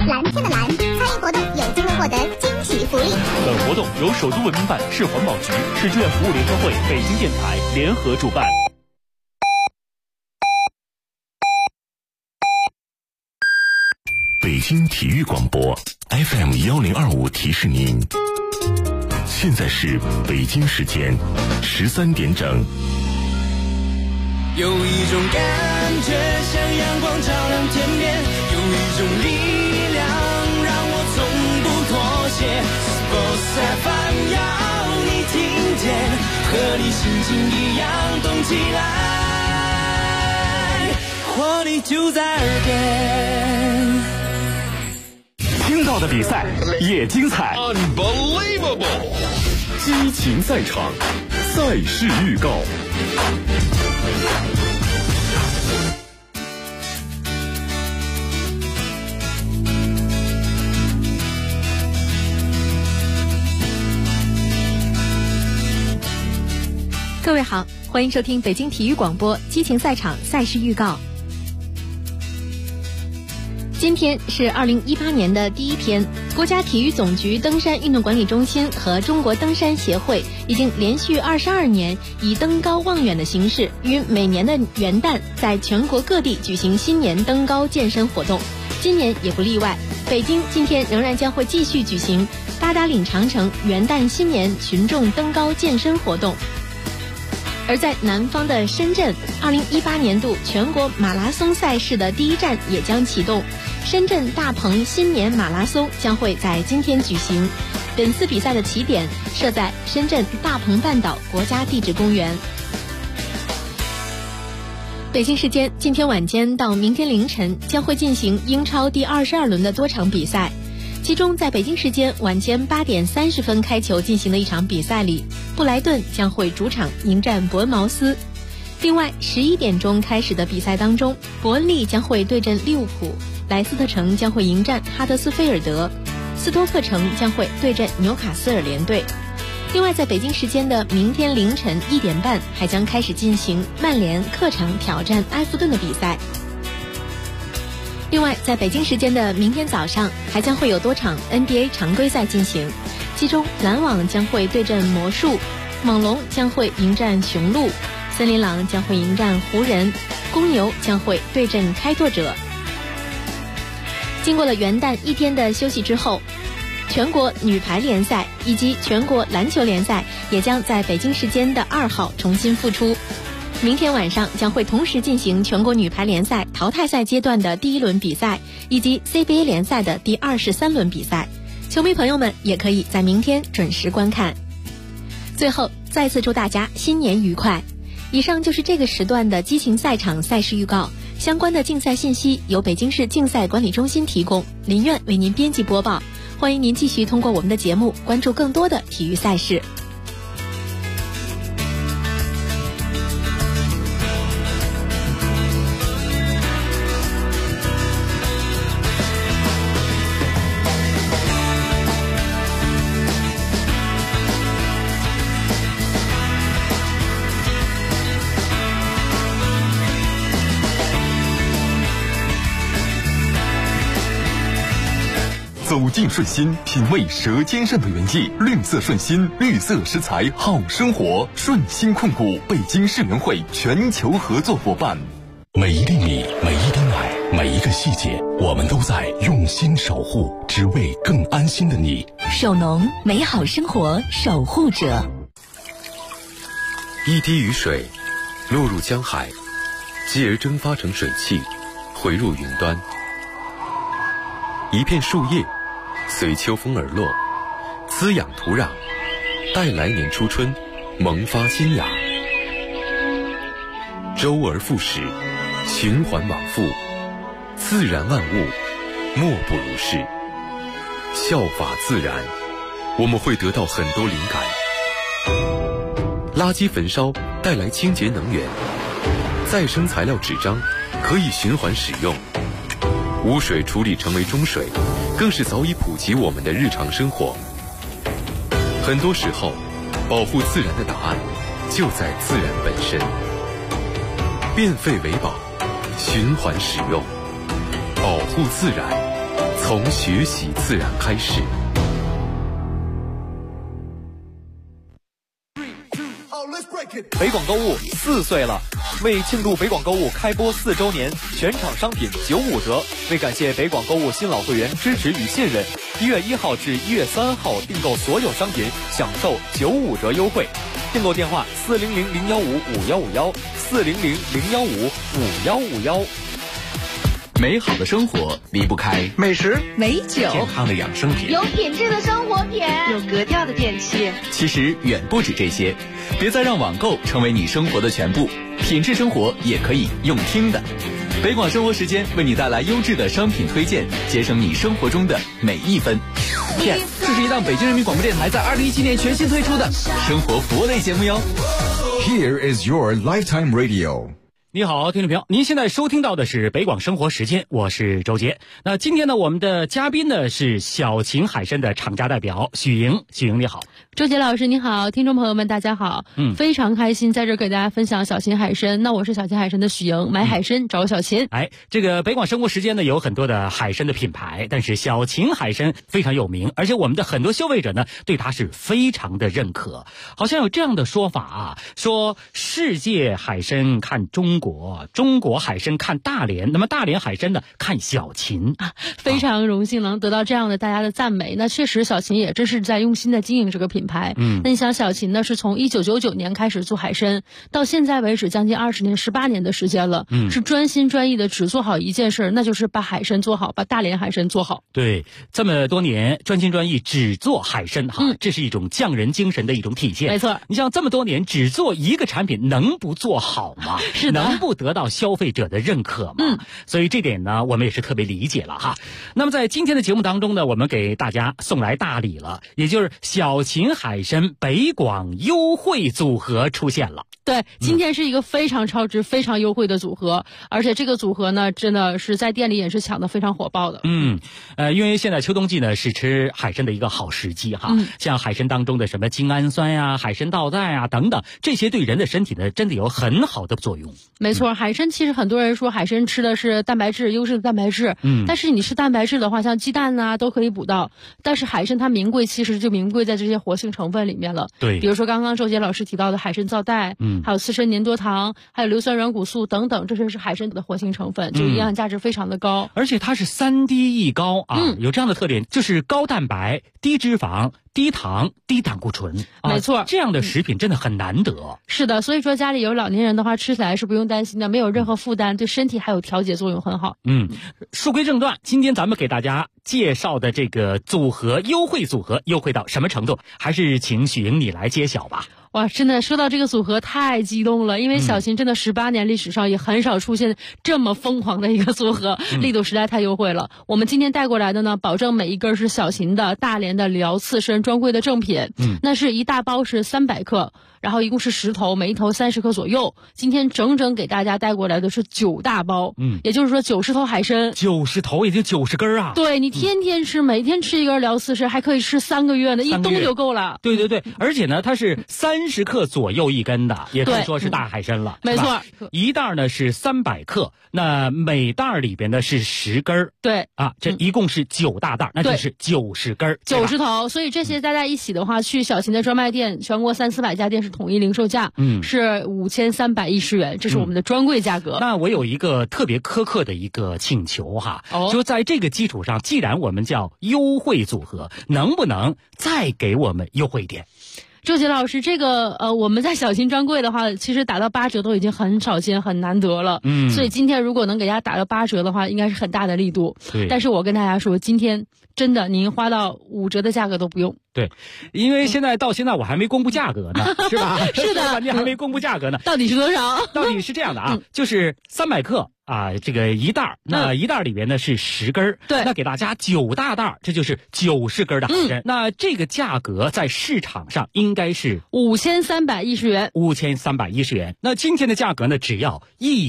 蓝天的蓝，参与活动有机会获得惊喜福利。 本活动由首都文明办、市环保局、市志愿服务联合会、北京电台联合主办。 北京体育广播 FM1025提示您，现在是北京时间13点整。 有一种感觉像阳光照亮天边，有一种力量让我从不妥协。Sports FM 要你听见，和你心情一样动起来，活力就在耳边。 听到的比赛也精彩 Unbelievable！ 激情赛场，赛事预告。 各位好，欢迎收听北京体育广播激情赛场赛事预告。今天是2018年的第一天，国家体育总局登山运动管理中心和中国登山协会已经连续22年以登高望远的形式，于每年的元旦在全国各地举行新年登高健身活动。今年也不例外，北京今天仍然将会继续举行八达岭长城元旦新年群众登高健身活动。而在南方的深圳，2018年度全国马拉松赛事的第一站也将启动，深圳大鹏新年马拉松将会在今天举行。本次比赛的起点设在深圳大鹏半岛国家地质公园。北京时间今天晚间到明天凌晨将会进行英超第22轮的多场比赛。其中在北京时间晚间8点30分开球进行的一场比赛里，布莱顿将会主场迎战伯恩茅斯。另外11点钟开始的比赛当中，伯恩利将会对阵利物浦，莱斯特城将会迎战哈德斯菲尔德，斯托克城将会对阵纽卡斯尔联队。另外在北京时间的明天凌晨1点半还将开始进行曼联客场挑战埃弗顿的比赛。另外在北京时间的明天早上还将会有多场 NBA 常规赛进行，其中篮网将会对阵魔术，猛龙将会迎战雄鹿，森林狼将会迎战湖人，公牛将会对阵开拓者。经过了元旦一天的休息之后，全国女排联赛以及全国篮球联赛也将在北京时间的2号重新复出。明天晚上将会同时进行全国女排联赛淘汰赛阶段的第1轮比赛，以及 CBA 联赛的第23轮比赛。球迷朋友们也可以在明天准时观看。最后再次祝大家新年愉快。以上就是这个时段的激情赛场赛事预告，相关的竞赛信息由北京市竞赛管理中心提供，林苑为您编辑播报。欢迎您继续通过我们的节目关注更多的体育赛事。 走进顺心，品味舌尖上的原意。绿色顺心，绿色食材好生活。顺心控股北京世联会全球合作伙伴。每一粒米，每一滴奶，每一个细节，我们都在用心守护，只为更安心的你。 首农，美好生活守护者。 一滴雨水落入江海，继而蒸发成水汽，回入云端。一片树叶随秋风而落，滋养土壤，待来年初春萌发新芽。周而复始，循环往复，自然万物莫不如是。效法自然，我们会得到很多灵感。垃圾焚烧带来清洁能源，再生材料纸张可以循环使用，污水处理成为中水，更是早已普及我们的日常生活。很多时候，保护自然的答案就在自然本身。变废为宝，循环使用，保护自然， 从学习自然开始。 北广购物4岁了，为庆祝北广购物开播4周年，全场商品95折。为感谢北广购物新老会员支持与信任，1月1号至1月3号订购所有商品享受95折优惠。订购电话400-015-5151，400-015-5151。 美好的生活离不开美食、 美酒、 健康的养生品， 有品质的生活品， 有格调的电器。 其实远不止这些，别再让网购成为你生活的全部，品质生活也可以用听的。北广生活时间为你带来优质的商品推荐，节省你生活中的每一分。Yes， 这是一档北京人民广播电台在2017年全新推出的生活服务类节目哟。 Here is your lifetime radio。 你好，听众朋友，您现在收听到的是北广生活时间，我是周杰。那今天呢，我们的嘉宾呢是小秦海参的厂家代表许莹。许莹你好。 周杰老师你好，听众朋友们大家好。非常开心在这给大家分享小秦海参。那我是小秦海参的许莹，买海参找小秦。 这个北广生活时间呢有很多的海参的品牌，但是小秦海参非常有名，而且我们的很多消费者呢对它是非常的认可。好像有这样的说法啊，说世界海参看中国，中国海参看大连，那么大连海参呢看小秦啊。 非常荣幸能得到这样的大家的赞美。那确实小秦也真是在用心的经营这个品牌。那你想小秦呢是从1999年开始做海参，到现在为止将近20年18年的时间了，是专心专意的只做好一件事，那就是把海参做好，把大连海参做好。 对，这么多年专心专意只做海参哈，这是一种匠人精神的一种体现。 没错， 你像这么多年只做一个产品，能不做好吗？ 是的， 能不得到消费者的认可吗？所以这点呢我们也是特别理解了哈。那么在今天的节目当中呢，我们给大家送来大礼了，也就是小秦海参北广优惠组合出现了。 对，今天是一个非常超值非常优惠的组合，而且这个组合呢真的是在店里也是抢得非常火爆的。 因为现在秋冬季呢是吃海参的一个好时机哈。像海参当中的什么精氨酸呀、海参皂苷啊等等，这些对人的身体呢真的有很好的作用。 没错，海参其实很多人说海参吃的是蛋白质，优质的蛋白质。但是你吃蛋白质的话，像鸡蛋啊都可以补到，但是海参它名贵其实就名贵在这些活性成分里面了。 对， 比如说刚刚周杰老师提到的海参皂苷，还有刺参粘多糖，还有硫酸软骨素等等，这些是海参的活性成分，就营养价值非常的高。 而且它是3低一高啊，有这样的特点，就是高蛋白、低脂肪、低糖、低胆固醇。 没错， 这样的食品真的很难得。 是的，所以说家里有老年人的话，吃起来是不用担心的，没有任何负担，对身体还有调节作用很好。 书归正传，今天咱们给大家介绍的这个组合优惠组合优惠到什么程度，还是请许莹你来揭晓吧。 哇，真的说到这个组合太激动了，因为小秦真的18年历史上也很少出现这么疯狂的一个组合，力度实在太优惠了。我们今天带过来的呢，保证每一根是小秦的大连的辽刺参专柜的正品。那是一大包是300克，然后一共是10头，每一头30克左右。今天整整给大家带过来的是9大包，也就是说90头海参 ，90头也就90根啊。 对，你天天吃，每天吃一根辽刺参，还可以吃3个月呢，一冬就够了。 对对对，而且呢，它是30克左右一根的，也可以说是大海参了。 没错， 一袋呢是300克，那每袋里边呢是10根。 对啊，这一共是9大袋，那就是90根 ，90头。所以这些加在一起的话，去小秦的专卖店，全国300-400家店是统一零售价，是5310元，这是我们的专柜价格。 那我有一个特别苛刻的一个请求哈，就在这个基础上，既然我们叫优惠组合，能不能再给我们优惠一点？ 周杰老师，这个我们在小秦专柜的话，其实打到8折都已经很少见、很难得了。所以今天如果能给大家打到8折的话，应该是很大的力度。 对， 但是我跟大家说，今天真的您花到5折的价格都不用。 对，因为到现在我还没公布价格呢，是吧？ 是的， 半天还没公布价格呢。 到底是多少？ 到底是这样的啊，就是300克。这个一袋，那一袋里边呢是10根， 对， 那给大家9大袋，这就是90根的海参。那这个价格在市场上应该是 5310元 ，5310元。那今天的价格呢，只要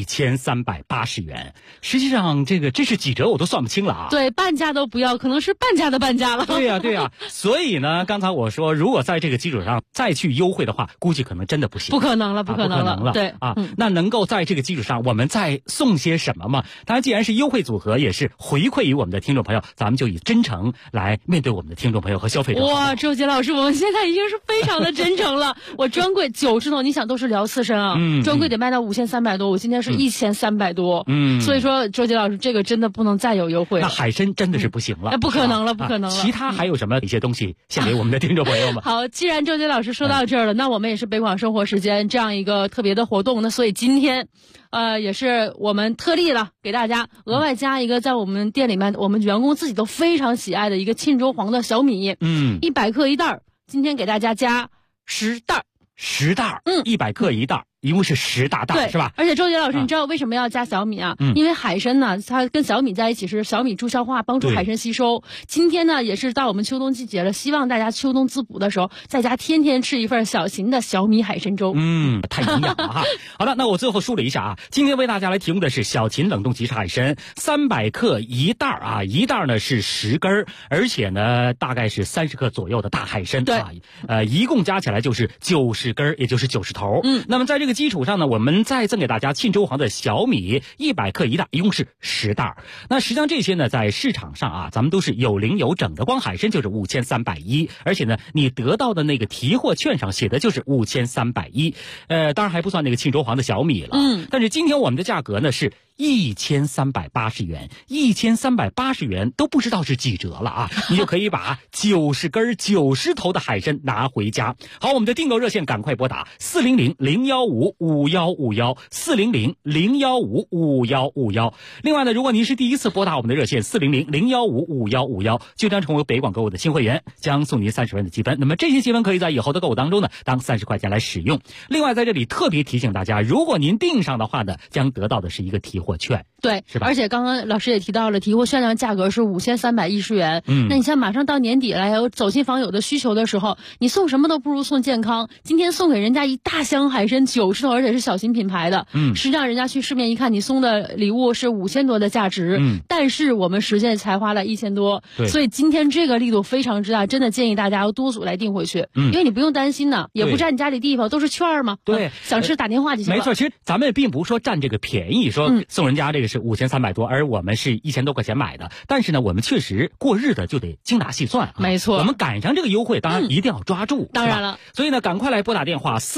1380元。实际上，这是几折我都算不清了啊。 对，半价都不要，可能是半价的半价了。 对呀。所以呢，刚才我说，如果在这个基础上再去优惠的话，估计可能真的不行。 不可能了。对啊，那能够在这个基础上，我们再送些些什么吗？当然，既然是优惠组合，也是回馈于我们的听众朋友，咱们就以真诚来面对我们的听众朋友和消费者。 哇，周杰老师，我们现在已经是非常的真诚了。我专柜90头，你想都是聊刺身啊，专柜得卖到5300多，我今天是1300多，所以说周杰老师这个真的不能再有优惠了。 那海参真的是不行了， 不可能了，不可能了。 其他还有什么一些东西献给我们的听众朋友们？ 好，既然周杰老师说到这儿了，那我们也是北广生活时间这样一个特别的活动，那所以今天也是我们特例了，给大家额外加一个在我们店里面我们员工自己都非常喜爱的一个沁州黄的小米，100克一袋，今天给大家加10袋 ，10袋，100克一袋。一共是10大袋，是吧？ 而且周杰老师，你知道为什么要加小米啊？因为海参呢，它跟小米在一起是小米助消化，帮助海参吸收。今天呢，也是到我们秋冬季节了，希望大家秋冬滋补的时候，在家天天吃一份小型的小米海参粥。 太营养了哈。好了，那我最后梳理一下啊，今天为大家来提供的是小秦冷冻即食海参，300克一袋啊，一袋呢是10根，而且呢大概是30克左右的大海参， 对， 一共加起来就是90根，也就是90头。那么在这个基础上呢，我们再赠给大家沁州黄的小米100克一袋，一共是10袋。那实际上这些呢，在市场上啊，咱们都是有零有整的，光海参就是5310，而且呢，你得到的那个提货券上写的就是5310，当然还不算那个沁州黄的小米了。但是今天我们的价格呢是1380元，1380元都不知道是几折了啊！你就可以把90根90头的海参拿回家。好，我们的订购热线赶快拨打400-015-5151，400-015-5151。另外呢，如果您是第一次拨打我们的热线400-015-5151，就将成为北广购物的新会员，将送您30元的积分。那么这些积分可以在以后的购物当中呢，当30块钱来使用。另外在这里特别提醒大家，如果您订上的话呢，将得到的是一个提货券， 对， 是吧？ 而且刚刚老师也提到了，提货券的价格是5310元。那你像马上到年底了，有走亲访友的需求的时候，你送什么都不如送健康。今天送给人家一大箱海参90头，而且是小型品牌的。实际上人家去市面一看，你送的礼物是5000多的价值，但是我们实际才花了1000多。所以今天这个力度非常之大，真的建议大家要多组来订回去，因为你不用担心呢，也不占你家里地方，都是券嘛。 对， 想吃打电话就行了。 没错，其实咱们并不是说占这个便宜，说送人家这个是5300多，而我们是1000多块钱买的。但是呢，我们确实过日子就得精打细算啊。 没错， 我们赶上这个优惠，当然一定要抓住。 当然了， 所以呢，赶快来拨打电话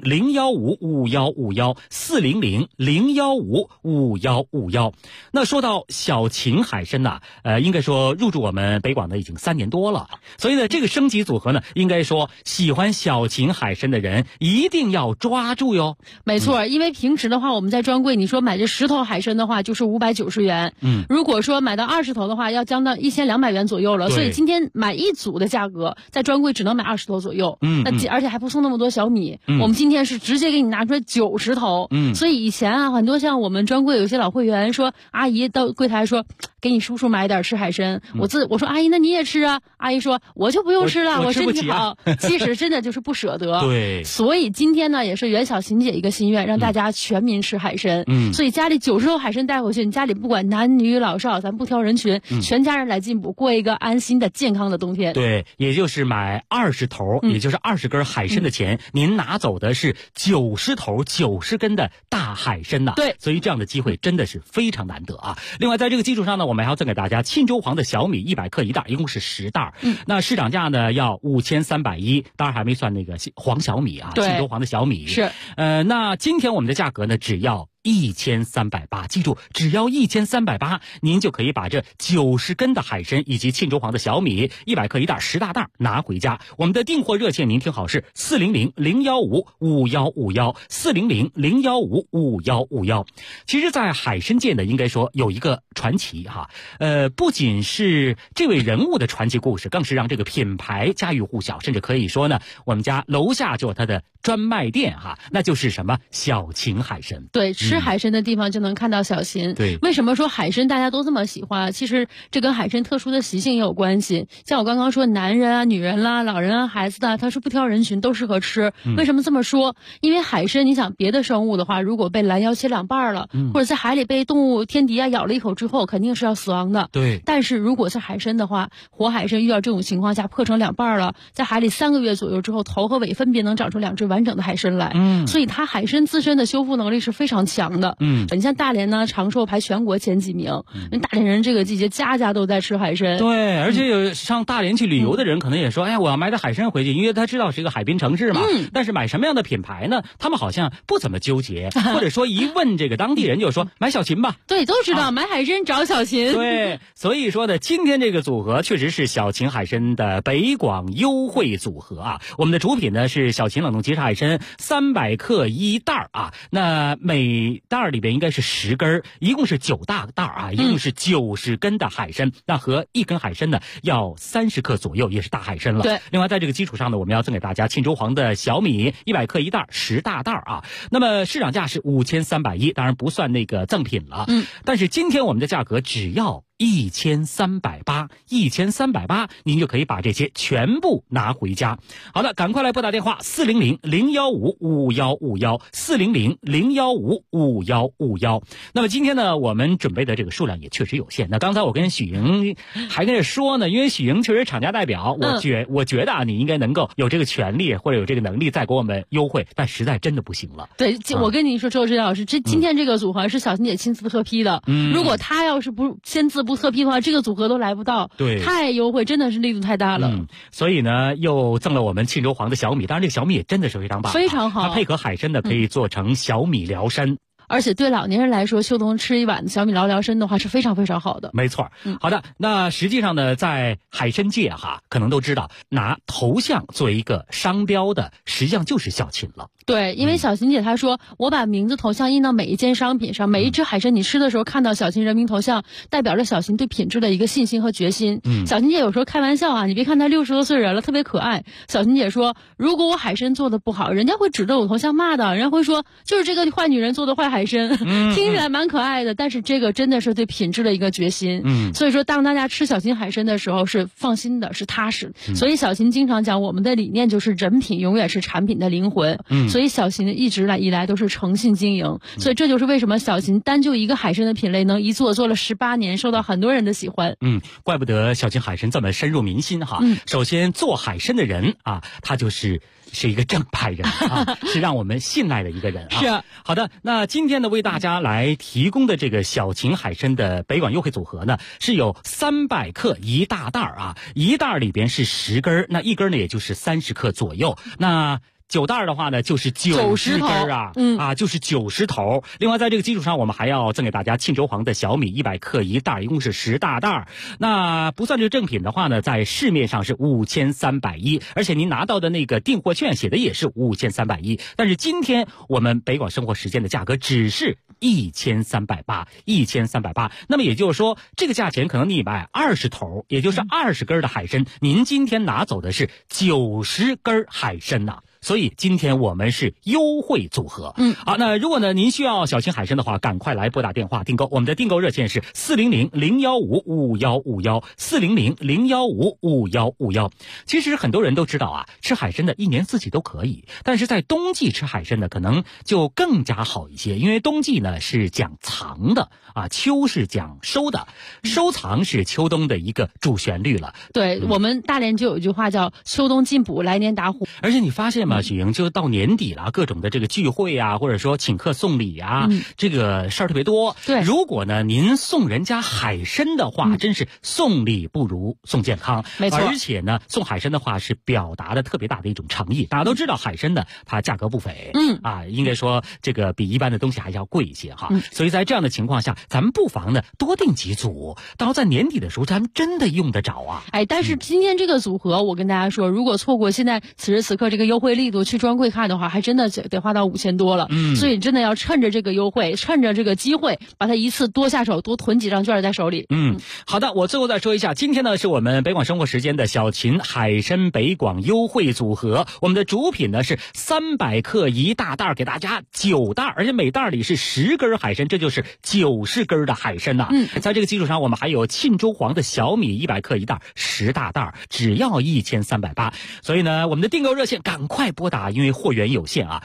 400-015-5151，400-015-5151。那说到小秦海参呐，应该说入驻我们北广的已经3年多了，所以呢，这个升级组合呢，应该说喜欢小秦海参的人一定要抓住哟。 没错，因为平时的话，我们在专柜，你说买这10头海参的话，就是590元。如果说买到20头的话，要将到1200元左右了。所以今天买一组的价格，在专柜只能买20头左右。而且还不送那么多小米。我们今天是直接给你拿出来90头。所以以前啊，很多像我们专柜有些老会员说，阿姨到柜台说，给你叔叔买点吃海参。我说阿姨，那你也吃啊？阿姨说我就不用吃了，我身体好。其实真的就是不舍得。 对。 所以今天呢，也是袁小琴姐一个心愿，让大家全民吃海参。所以家里90头海参带回去，你家里不管男女老少，咱不挑人群，全家人来进补，过一个安心的健康的冬天。 对，也就是买20头，也就是20根海参的钱，您拿走的是90头90根的大海参呐。 对， 所以这样的机会真的是非常难得啊。另外在这个基础上呢，我们还要赠给大家沁州黄的小米100克一袋，一共是10袋。那市场价呢要5310，当然还没算那个黄小米啊，沁州黄的小米是。 那今天我们的价格呢只要1380，记住，只要1380，您就可以把这90根的海参以及沁州黄的小米100克一袋10大袋拿回家。我们的订货热线您听好是400-015-5151，400-015-5151。其实在海参界呢，应该说有一个传奇哈，不仅是这位人物的传奇故事，更是让这个品牌家喻户晓，甚至可以说呢，我们家楼下就有它的专卖店哈，那就是什么小秦海参。 对，吃海参的地方就能看到小秦。 对， 为什么说海参大家都这么喜欢？其实这跟海参特殊的习性也有关系。像我刚刚说，男人啊、女人啦、老人啊、孩子的，他是不挑人群，都适合吃。为什么这么说？因为海参，你想别的生物的话，如果被拦腰切2半了，或者在海里被动物天敌啊咬了一口之后，肯定是要死亡的。 对。 但是如果是海参的话，活海参遇到这种情况下破成2半了，在海里3个月左右之后，头和尾分别能长出2只完整的海参来。所以它海参自身的修复能力是非常强。 强的。你像大连呢，长寿排全国前几名，大连人这个季节家家都在吃海参。 对，而且有上大连去旅游的人可能也说，哎呀，我要买点海参回去，因为他知道是一个海滨城市嘛。但是买什么样的品牌呢？他们好像不怎么纠结，或者说一问这个当地人就说买小秦吧。 对，都知道买海参找小秦。 对，所以说呢，今天这个组合确实是小秦海参的北广优惠组合啊。我们的主品呢是小秦冷冻即食海参300克1袋啊，那每袋里边应该是10根，一共是9大袋啊，一共是90根的海参，那和1根海参呢要30克左右，也是大海参了。 对， 另外在这个基础上呢，我们要赠给大家沁州黄的小米100克1袋10大袋啊。那么市场价是5310，当然不算那个赠品了。但是今天我们的价格只要1380，1380，您就可以把这些全部拿回家。好的，赶快来拨打电话400-015-5151，400-015-5151。那么今天呢，我们准备的这个数量也确实有限。那刚才我跟许莹还跟着说呢，因为许莹确实厂家代表，我觉得啊，你应该能够有这个权利或者有这个能力再给我们优惠，但实在真的不行了。 对，我跟你说，周指导老师，今天这个组合是小秦姐亲自特批的。如果她要是不签字不特批的话，这个组合都来不到。 对， 太优惠，真的是力度太大了。 所以呢，又赠了我们沁州黄的小米，当然这个小米也真的是非常棒， 非常好。 它配合海参呢，可以做成小米辽参。 而且对老年人来说，秋冬吃一碗小米辽参的话是非常非常好的。 没错。好的，那实际上呢，在海参界可能都知道，拿头像作为一个商标的，实际上就是小秦了。 对，因为小秦姐她说，我把名字头像印到每一件商品上，每一只海参你吃的时候看到小秦人民头像，代表着小秦对品质的一个信心和决心。小秦姐有时候开玩笑啊，你别看她60多岁人了，特别可爱。小秦姐说，如果我海参做的不好，人家会指着我头像骂的，人家会说就是这个坏女人做的坏海参。听起来蛮可爱的，但是这个真的是对品质的一个决心。所以说当大家吃小秦海参的时候是放心的，是踏实。所以小秦经常讲，我们的理念就是人品永远是产品的灵魂。所以小秦一直以来都是诚信经营。所以这就是为什么小秦单就一个海参的品类能一做了18年，受到很多人的喜欢。 怪不得小秦海参这么深入民心哈。首先做海参的人啊，他是一个正派人啊，是让我们信赖的一个人啊。 是。 好的，那今天呢为大家来提供的这个小秦海参的北广优惠组合呢，是有300克1大袋啊，一袋里边是10根，那一根呢也就是30克左右。那9袋的话呢，就是90根啊，就是90头。另外，在这个基础上，我们还要赠给大家沁州黄的小米100克1袋，一共是10大袋。那不算这个正品的话呢，在市面上是5310，而且您拿到的那个订货券写的也是5310。但是今天我们北广生活时间的价格只是1380，1380。那么也就是说，这个价钱可能你买20头，也就是20根的海参，您今天拿走的是90根海参呐。所以今天我们是优惠组合。好，那如果呢您需要小秦海参的话，赶快来拨打电话订购。我们的订购热线是400-015-5151，400-015-5151。其实很多人都知道啊，吃海参的一年四季都可以，但是在冬季吃海参呢，可能就更加好一些，因为冬季呢是讲藏的啊，秋是讲收的，收藏是秋冬的一个主旋律了。 对，我们大连就有一句话叫秋冬进补，来年打虎。 而且你发现吗，许莹，就到年底了，各种的这个聚会啊，或者说请客送礼啊，这个事儿特别多。 对， 如果呢您送人家海参的话，真是送礼不如送健康。 没错。 而且呢，送海参的话是表达的特别大的一种诚意。大家都知道海参呢，它价格不菲，应该说这个比一般的东西还要贵一些哈。所以在这样的情况下，咱们不妨呢多订几组，到在年底的时候，咱们真的用得着啊。 但是今天这个组合，我跟大家说，如果错过现在此时此刻这个优惠力度去专柜看的话，还真的得花到5000多了。所以真的要趁着这个优惠，趁着这个机会，把它一次多下手，多囤几张券在手里。 好的，我最后再说一下，今天呢是我们北广生活时间的小秦海参北广优惠组合，我们的主品呢是300克1大袋，给大家9袋，而且每袋里是10根海参，这就是90根的海参呐。在这个基础上，我们还有沁州黄的小米100克1袋10大袋，只要1380。所以呢，我们的订购热线赶快拨打，因为货源有限啊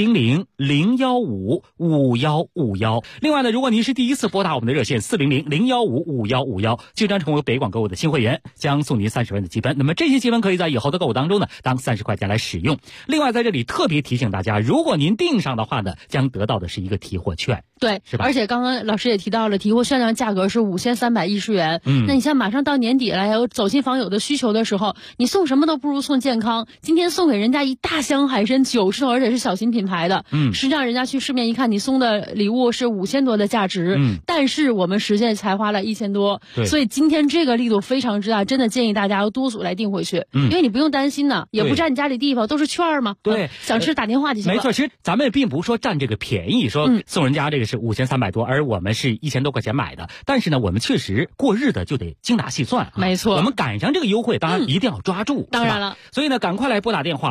，400-015-5151。另外呢，如果您是第一次拨打我们的热线400-015-5151，就将成为北广购物的新会员，将送您30元的积分。那么这些积分可以在以后的购物当中呢，当30块钱来使用。另外在这里特别提醒大家，如果您订上的话呢，将得到的是一个提货券。 对， 是吧？ 而且刚刚老师也提到了，提货券的价格是5310元。那你像马上到年底了，有走亲访友的需求的时候，你送什么都不如送健康。今天送给人家一大箱海参90头，而且是小型品牌的。实际上人家去市面一看，你送的礼物是5000多的价值。但是我们实际才花了1000多。所以今天这个力度非常之大，真的建议大家要多组来订回去。因为你不用担心呢，也不占你家里地方，都是券嘛。 对， 想吃打电话就行了。 没错，其实咱们并不是说占这个便宜，说送人家这个是5300多，而我们是1000多块钱买的。但是呢，我们确实过日子就得精打细算啊。 没错， 我们赶上这个优惠，当然一定要抓住。 当然了， 所以呢，赶快来拨打电话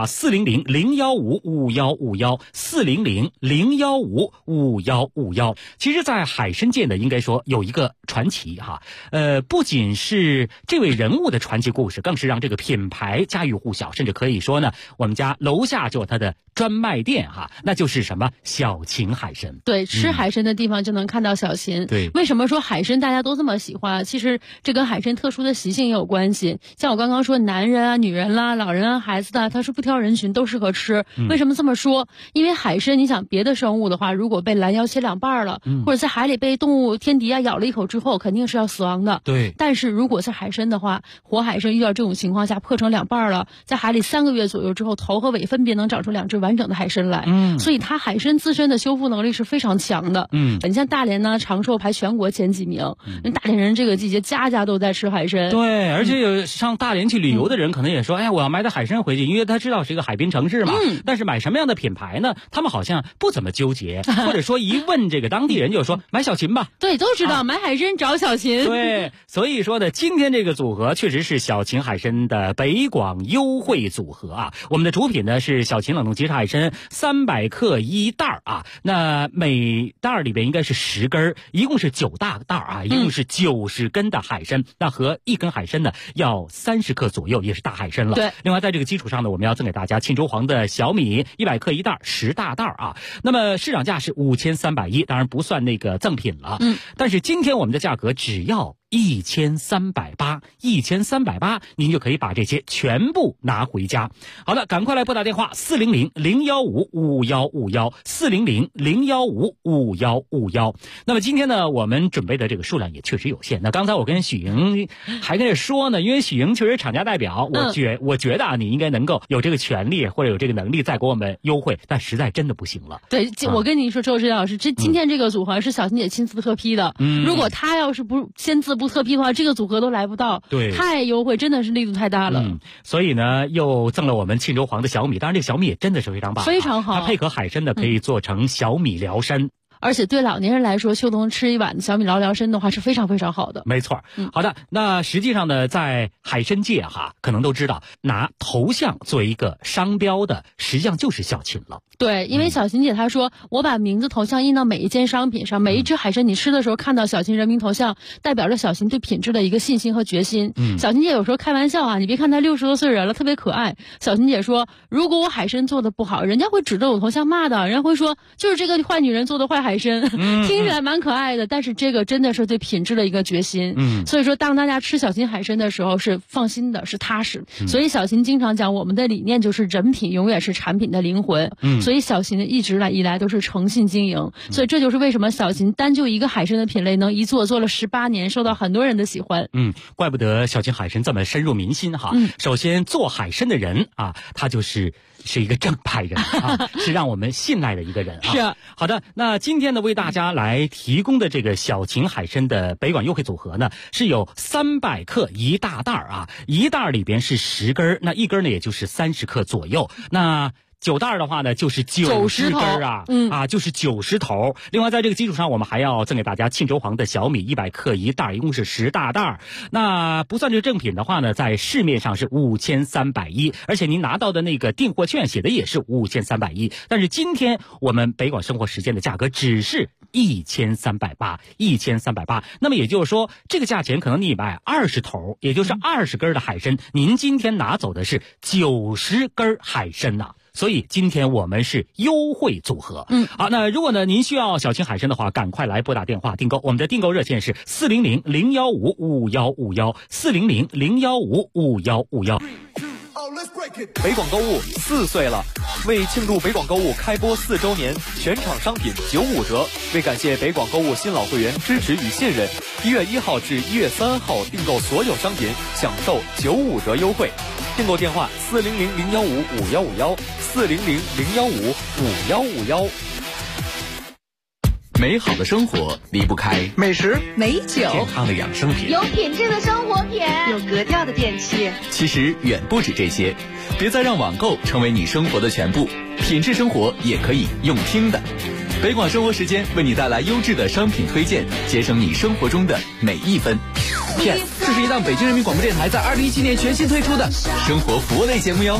400-015-5151，400-015-5151。其实，在海参界呢，应该说有一个传奇哈，不仅是这位人物的传奇故事，更是让这个品牌家喻户晓，甚至可以说呢，我们家楼下就有它的专卖店哈，那就是什么小秦海参。 对，吃海参的地方就能看到小秦。 对， 为什么说海参大家都这么喜欢？其实这跟海参特殊的习性也有关系。像我刚刚说，男人啊、女人啦、老人啊、孩子啊，它是不挑人群，都适合吃。为什么这么说？因为海参，你想别的生物的话，如果被拦腰切2半了，或者在海里被动物天敌啊咬了一口之后，肯定是要死亡的。 对。 但是如果是海参的话，活海参遇到这种情况下破成2半了，在海里3个月左右之后，头和尾分别能长出2只完整的海参来。所以它海参自身的修复能力是非常强的。你像大连呢，长寿排全国前几名。大连人这个季节家家都在吃海参。 对，而且有上大连去旅游的人可能也说，哎呀，我要买点海参回去，因为他知道是一个海滨城市嘛。但是买什么样的品牌呢？他们好像不怎么纠结，或者说一问这个当地人就说买小秦吧。 对，都知道买海参找小秦。 对，所以说呢，今天这个组合确实是小秦海参的北广优惠组合啊。我们的主品呢是小秦冷冻即食海参300克1袋啊，那每袋里边应该是10根，一共是9大袋啊，一共是90根的海参，那和1根海参呢要30克左右，也是大海参了。 对， 另外在这个基础上呢，我们要赠给大家沁州黄的小米100克1袋10大袋啊，那么市场价是5310，当然不算那个赠品了。但是今天我们的价格只要1380，1380，您就可以把这些全部拿回家。好的，赶快来拨打电话400-015-5151，400-015-5151。那么今天呢，我们准备的这个数量也确实有限。那刚才我跟许莹还跟着说呢，因为许莹确实厂家代表，我觉得啊，你应该能够有这个权利或者有这个能力再给我们优惠，但实在真的不行了。 对，我跟你说，周指导老师，今天这个组合是小秦姐亲自特批的。如果她要是不签字不特批的话，这个组合都来不到。 对， 太优惠，真的是力度太大了。 所以呢，又赠了我们沁州黄的小米，当然这个小米也真的是非常棒， 非常好。 它配合海参的可以做成小米辽参。 而且对老年人来说，秋冬吃一碗小米辽参的话是非常非常好的。 没错。好的，那实际上呢，在海参界哈，可能都知道拿头像作为一个商标的，实际上就是小秦了。 对，因为小秦姐她说，我把名字头像印到每一件商品上，每一只海参你吃的时候看到小秦人民头像，代表着小秦对品质的一个信心和决心。小秦姐有时候开玩笑啊，你别看她60多岁人了，特别可爱。小秦姐说，如果我海参做的不好，人家会指着我头像骂的，人家会说就是这个坏女人做的坏海参。听起来蛮可爱的，但是这个真的是对品质的一个决心。所以说当大家吃小秦海参的时候是放心的，是踏实。所以小秦经常讲，我们的理念就是人品永远是产品的灵魂。所以小秦一直以来都是诚信经营。所以这就是为什么小秦单就一个海参的品类能一做了18年，受到很多人的喜欢。 怪不得小秦海参这么深入民心哈。首先做海参的人啊，他是一个正派人啊，是让我们信赖的一个人啊。 是。 好的，那今天呢，为大家来提供的这个小秦海参的北广优惠组合呢，是有300克1大袋啊，一袋里边是10根，那一根呢也就是30克左右。那9袋的话呢，就是90根啊，就是90头。另外，在这个基础上，我们还要赠给大家沁州黄的小米100克1袋，一共是10大袋。那不算这个正品的话呢，在市面上是5310，而且您拿到的那个订货券写的也是5310。但是今天我们北广生活时间的价格只是1380，1380。那么也就是说，这个价钱可能你买20头，也就是20根的海参，您今天拿走的是90根海参呐。 所以今天我们是优惠组合。好，那如果呢您需要小青海参的话，赶快来拨打电话订购。我们的订购热线是400-015-5151，400-015-5151。 北广购物4岁了，为庆祝北广购物开播4周年，全场商品95折。为感谢北广购物新老会员支持与信任，1月1号至1月3号订购所有商品享受95折优惠。订购电话400-015-5151，400-015-5151。 美好的生活离不开美食、 美酒、 健康的养生品， 有品质的生活品， 有格调的电器。 其实远不止这些，别再让网购成为你生活的全部，品质生活也可以用听的。北广生活时间为你带来优质的商品推荐，节省你生活中的每一分。Yes， 这是一档北京人民广播电台在2017年全新推出的生活服务类节目哟。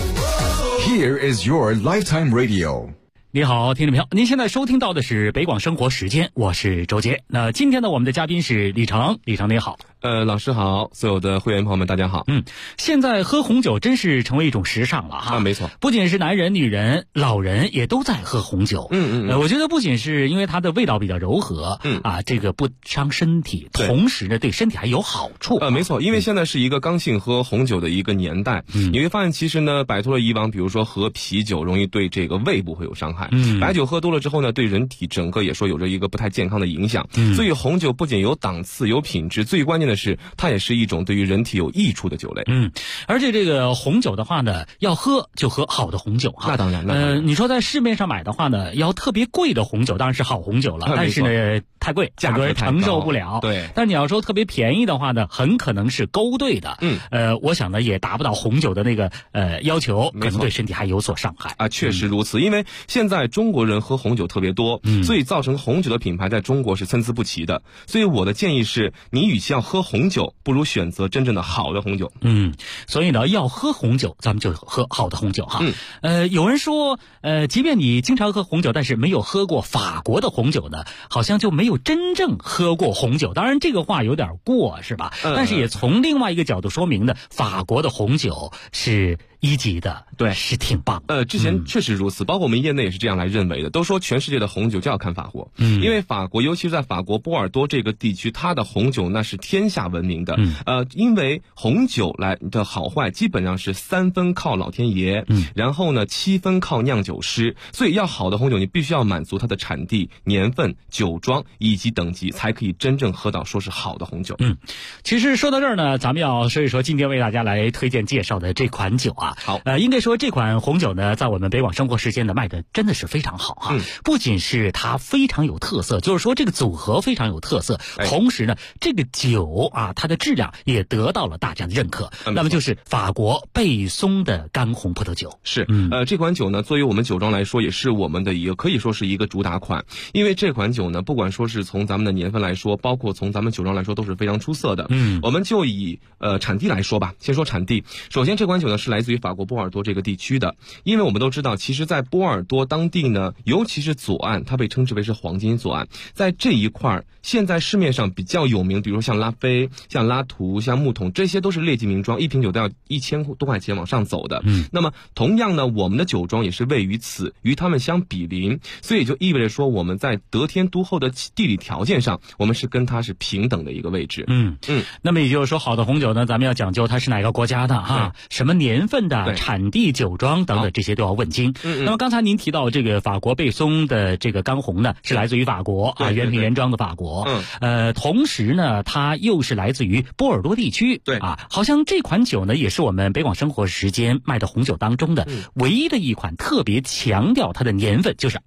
Here is your lifetime radio。 你好，听众朋友，您现在收听到的是北广生活时间，我是周杰。那今天呢，我们的嘉宾是李成，李成你好。 老师好，所有的会员朋友们大家好。 现在喝红酒真是成为一种时尚了哈。 没错， 不仅是男人、女人、老人也都在喝红酒。我觉得不仅是因为它的味道比较柔和，这个不伤身体，同时呢对身体还有好处。 没错，因为现在是一个刚性喝红酒的一个年代，你会发现其实呢摆脱了以往比如说喝啤酒容易对这个胃部会有伤害，白酒喝多了之后呢对人体整个也说有着一个不太健康的影响，所以红酒不仅有档次有品质，最关键的是它也是一种对于人体有益处的酒类。 而且这个红酒的话呢，要喝就喝好的红酒哈。 那当然。 你说在市面上买的话呢，要特别贵的红酒当然是好红酒了，但是呢太贵，很多人承受不了。 对。 但你要说特别便宜的话呢，很可能是勾兑的。我想呢也达不到红酒的那个要求，可能对身体还有所伤害啊。确实如此，因为现在中国人喝红酒特别多，所以造成红酒的品牌在中国是参差不齐的。所以我的建议是，你与其要喝红酒，不如选择真正的好的红酒。 所以呢，要喝红酒，咱们就喝好的红酒哈。有人说，即便你经常喝红酒，但是没有喝过法国的红酒呢，好像就没有真正喝过红酒。当然，这个话有点过，是吧？但是也从另外一个角度说明呢，法国的红酒是1级的， 对， 是挺棒的。 之前确实如此，包括我们业内也是这样来认为的。都说全世界的红酒就要看法国，因为法国，尤其是在法国波尔多这个地区，它的红酒那是天下闻名的。因为红酒来的好坏基本上是3分靠老天爷，然后呢7分靠酿酒师。所以要好的红酒，你必须要满足它的产地、年份、酒庄以及等级，才可以真正喝到说是好的红酒。 其实说到这儿呢，咱们要说一说今天为大家来推荐介绍的这款酒啊。 好， 应该说这款红酒呢，在我们北广生活时间呢卖的真的是非常好哈。不仅是它非常有特色，就是说这个组合非常有特色，同时呢，这个酒啊，它的质量也得到了大家的认可。那么就是法国贝松的干红葡萄酒。 是，这款酒呢，作为我们酒庄来说，也是我们的一个可以说是一个主打款。因为这款酒呢，不管说是从咱们的年份来说，包括从咱们酒庄来说，都是非常出色的。我们就以产地来说吧，先说产地。首先，这款酒呢是来自于法国波尔多这个地区的，因为我们都知道，其实在波尔多当地呢，尤其是左岸，它被称之为是黄金左岸，在这一块现在市面上比较有名，比如说像拉菲、像拉图、像木桶，这些都是劣迹名庄，一瓶酒都要1000多块钱往上走的。那么同样呢，我们的酒庄也是位于此，与他们相比邻，所以就意味着说，我们在得天独厚的地理条件上，我们是跟它是平等的一个位置。 那么也就是说，好的红酒呢，咱们要讲究它是哪个国家的哈，什么年份的、产地、酒庄等等，这些都要问清。那么刚才您提到这个法国贝松的这个干红呢，是来自于法国啊，原瓶原装的法国。同时呢，它又是来自于波尔多地区。好像这款酒呢，也是我们北广生活时间卖的红酒当中的唯一的一款特别强调它的年份，就是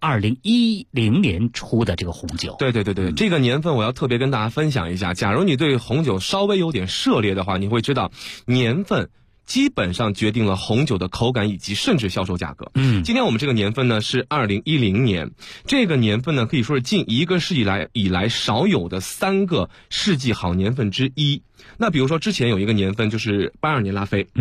2010年出的这个红酒。 对，这个年份我要特别跟大家分享一下。假如你对红酒稍微有点涉猎的话，你会知道年份基本上决定了红酒的口感以及甚至销售价格。今天我们这个年份呢是2010年，这个年份呢可以说是近1个世纪以来少有的3个世纪好年份之一。那比如说之前有一个年份就是82年拉菲，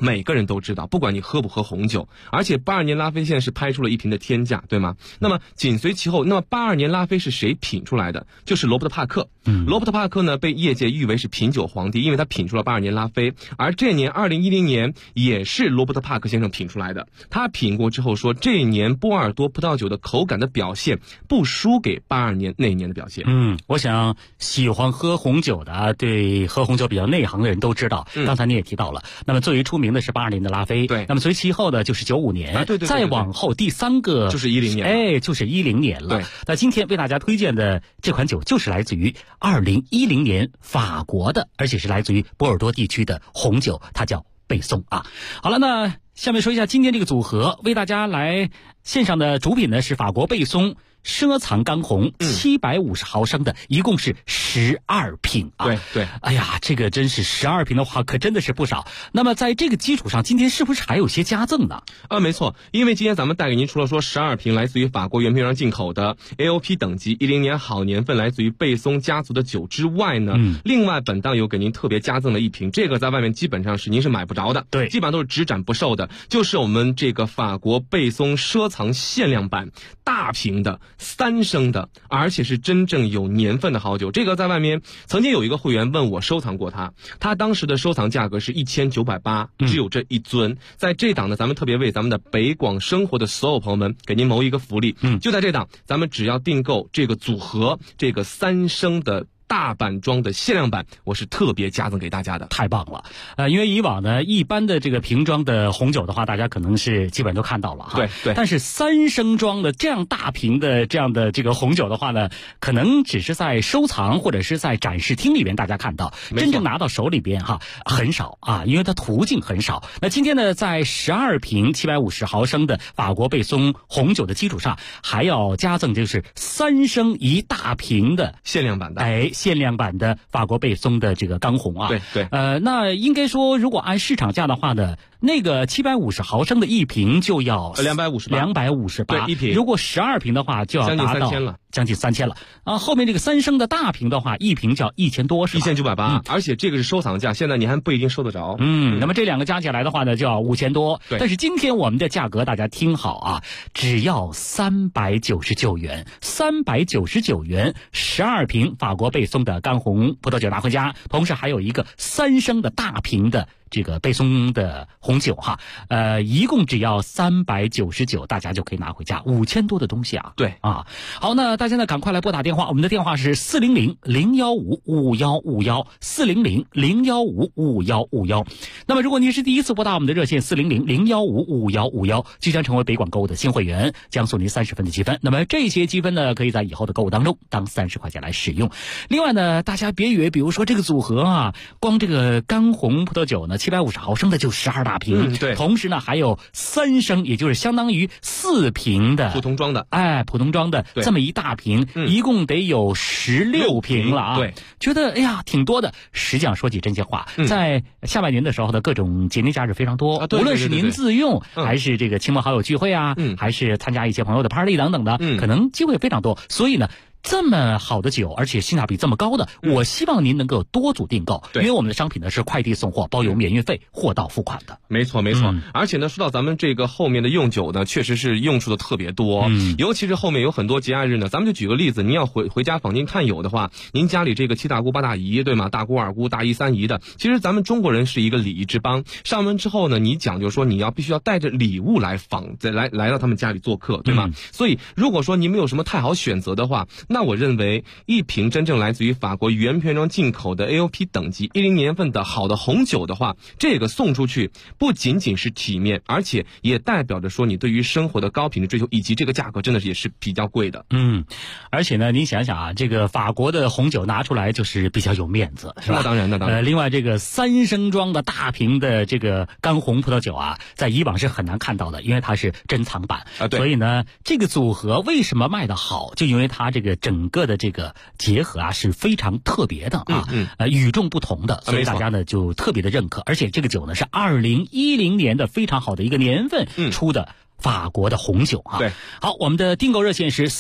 每个人都知道，不管你喝不喝红酒，而且82年拉菲现在是拍出了一瓶的天价，对吗？那么紧随其后，那么82年拉菲是谁品出来的？就是罗伯特·帕克。罗伯特·帕克呢，被业界誉为是品酒皇帝，因为他品出了82年拉菲。而这年2010年也是罗伯特·帕克先生品出来的。他品过之后说，这一年波尔多葡萄酒的口感的表现不输给82年那一年的表现。 我想喜欢喝红酒的，对喝红酒比较内行的人都知道。刚才你也提到了，那么最为出名的是82年的拉菲， 对。 那么随其后的就是95年， 对， 再往后第3个就是10年， 就是10年了。 对。 那今天为大家推荐的这款酒就是来自于2010年法国的，而且是来自于波尔多地区的红酒，它叫贝松啊。好了，那下面说一下今天这个组合，为大家来线上的主品呢是法国贝松奢藏干红750毫升的，一共是12瓶啊。 对。 哎呀，这个真是12瓶的话，可真的是不少。那么在这个基础上，今天是不是还有些加赠呢？ 没错，因为今天咱们带给您除了说12瓶来自于法国原瓶上进口的 AOP 等级10年好年份来自于贝松家族的酒之外呢，另外本档有给您特别加赠的一瓶，这个在外面基本上是您是买不着的， 对， 基本上都是只展不售的，就是我们这个法国贝松奢藏限量版大瓶的3升的，而且是真正有年份的好酒。这个在外面曾经有一个会员问我收藏过他当时的收藏价格是1980，只有这一尊。在这档呢，咱们特别为咱们的北广生活的所有朋友们给您谋一个福利，就在这档，咱们只要订购这个组合，这个3升的大版装的限量版，我是特别加赠给大家的。 太棒了。因为以往呢，一般的这个瓶装的红酒的话，大家可能是基本都看到了哈。 对。 但是3升装的这样大瓶的这样的这个红酒的话呢，可能只是在收藏或者是在展示厅里边大家看到，真正拿到手里边哈很少啊，因为它途径很少。那今天呢，在12瓶750毫升的法国贝松红酒的基础上，还要加赠就是3升一大瓶的限量版的。 限量版的法国贝松的这个干红啊。 对。 那应该说，如果按市场价的话呢，那个750毫升的一瓶就要258， 对，一瓶。 如果12瓶的话，就要达到将近3000了啊。后面这个3升的大瓶的话，一瓶就要1000多，是吧 ？1980，而且这个是收藏价，现在你还不一定收得着。 那么这两个加起来的话呢，就要5000多。 对。 但是今天我们的价格大家听好啊，只要399元，399元，12瓶法国贝松的干红葡萄酒拿回家，同时还有一个3升的大瓶的这个贝松的红酒哈，一共只要399，大家就可以拿回家，5000多的东西啊。 对啊，好，那大家呢赶快来拨打电话，我们的电话是400-015-5151，400-015-5151。那么如果您是第一次拨打我们的热线400-015-5151，即将成为北广购物的新会员，将送您30分的积分。那么这些积分呢，可以在以后的购物当中当30块钱来使用。另外呢，大家别以为比如说这个组合啊，光这个干红葡萄酒呢750毫升的就12大瓶， 对。 同时呢还有3升，也就是相当于4瓶的普通装的， 普通装的这么一大瓶，一共得有16瓶了啊。 对， 觉得哎呀挺多的。实际上说起真心话，在下半年的时候的各种节年假日非常多，无论是您自用，还是这个亲朋好友聚会啊，还是参加一些朋友的 party 等等的，可能机会非常多。所以呢，这么好的酒，而且性价比这么高的，我希望您能够多组订购，因为我们的商品呢是快递送货，包邮免运费，货到付款的。 没错。而且呢，说到咱们这个后面的用酒呢，确实是用处的特别多，尤其是后面有很多节假日呢，咱们就举个例子，您要回家访亲看友的话，您家里这个7大姑8大姨，对吗？大姑二姑大姨三姨的，其实咱们中国人是一个礼仪之邦，上门之后呢，你讲究说你必须要带着礼物来到他们家里做客，对吗？所以如果说您没有什么太好选择的话，那我认为一瓶真正来自于法国原瓶装进口的 AOP 等级10年份的好的红酒的话，这个送出去不仅仅是体面，而且也代表着说你对于生活的高品质追求，以及这个价格真的也是比较贵的。 而且呢，您想想啊，这个法国的红酒拿出来就是比较有面子，是吧？ 那当然。 另外这个3升装的大瓶的这个干红葡萄酒啊，在以往是很难看到的，因为它是珍藏版对。 所以呢，这个组合为什么卖得好，就因为它这个整个的这个结合啊是非常特别的啊，与众不同的，所以大家呢就特别的认可。而且这个酒呢是2010年的非常好的一个年份出的法国的红酒啊。 对， 好，我们的订购热线是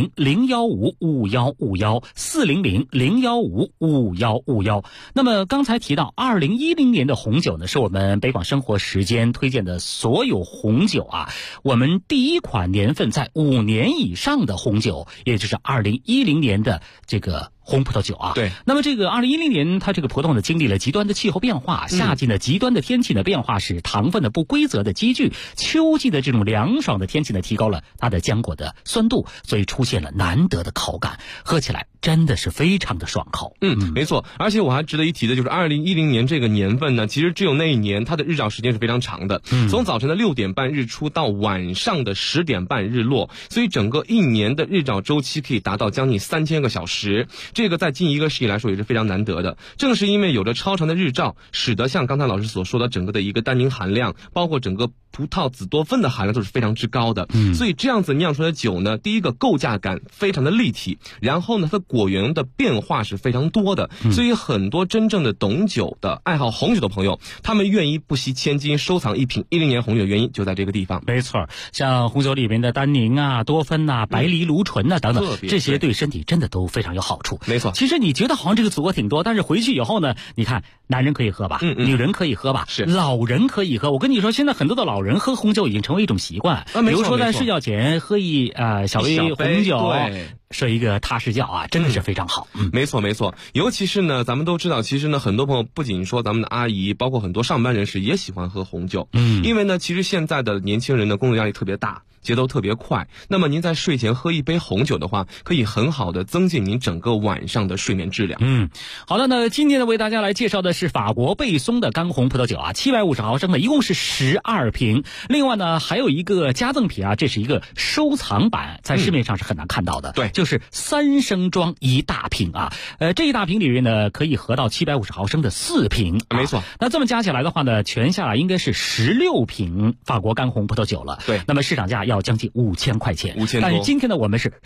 400-015-5151，400-015-5151。那么刚才提到2010年的红酒呢，是我们北广生活时间推荐的所有红酒啊，我们第一款年份在5年以上的红酒，也就是2010年的这个红葡萄酒啊。 对， 那么这个2010年它这个葡萄呢经历了极端的气候变化，夏季呢极端的天气的变化使糖分的不规则的积聚，秋季的这种凉爽的天气呢提高了它的浆果的酸度，所以出现了难得的口感，喝起来真的是非常的爽口。 没错，而且我还值得一提的就是2010年这个年份呢，其实只有那一年它的日照时间是非常长的，从早晨的6点半日出到晚上的10点半日落，所以整个一年的日照周期可以达到将近3000个小时，这个在近1个世纪来说也是非常难得的。正是因为有着超长的日照，使得像刚才老师所说的整个的一个单宁含量，包括整个葡萄紫多酚的含量都是非常之高的，所以这样子酿出来的酒呢，第一个构架感非常的立体，然后呢它果园的变化是非常多的，所以很多真正的懂酒的爱好红酒的朋友，他们愿意不惜千金收藏一瓶10年红酒的原因就在这个地方。 没错，像红酒里面的单宁啊、多酚啊、白藜芦醇啊等等，这些对身体真的都非常有好处。 没错， 其实你觉得好像这个组合挺多，但是回去以后呢，你看男人可以喝吧，女人可以喝吧， 是老人可以喝。我跟你说，现在很多的老人喝红酒已经成为一种习惯，比如说在睡觉前喝一小杯红酒，睡一个踏实觉啊，真的是非常好。 没错没错，尤其是呢，咱们都知道，其实呢，很多朋友不仅说咱们的阿姨，包括很多上班人士也喜欢喝红酒，因为呢，其实现在的年轻人的工作压力特别大，节奏特别快，那么您在睡前喝一杯红酒的话，可以很好的增进您整个晚上的睡眠质量。 好的，那今天呢为大家来介绍的是法国贝松的干红葡萄酒啊，750毫升的，一共是12瓶。另外呢还有一个加赠品啊，这是一个收藏版，在市面上是很难看到的， 对， 就是3升装一大瓶啊，这一大瓶里面呢可以合到750毫升的4瓶， 没错。 那这么加起来的话呢，全下来应该是16瓶法国干红葡萄酒了。 对， 那么市场价要将近5000块钱 ，5000多。 但是今天呢我们是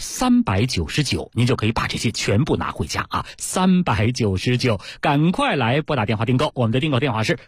399，您就可以把这些全部拿回家啊，399，赶快来拨打电话订购，我们的订购电话是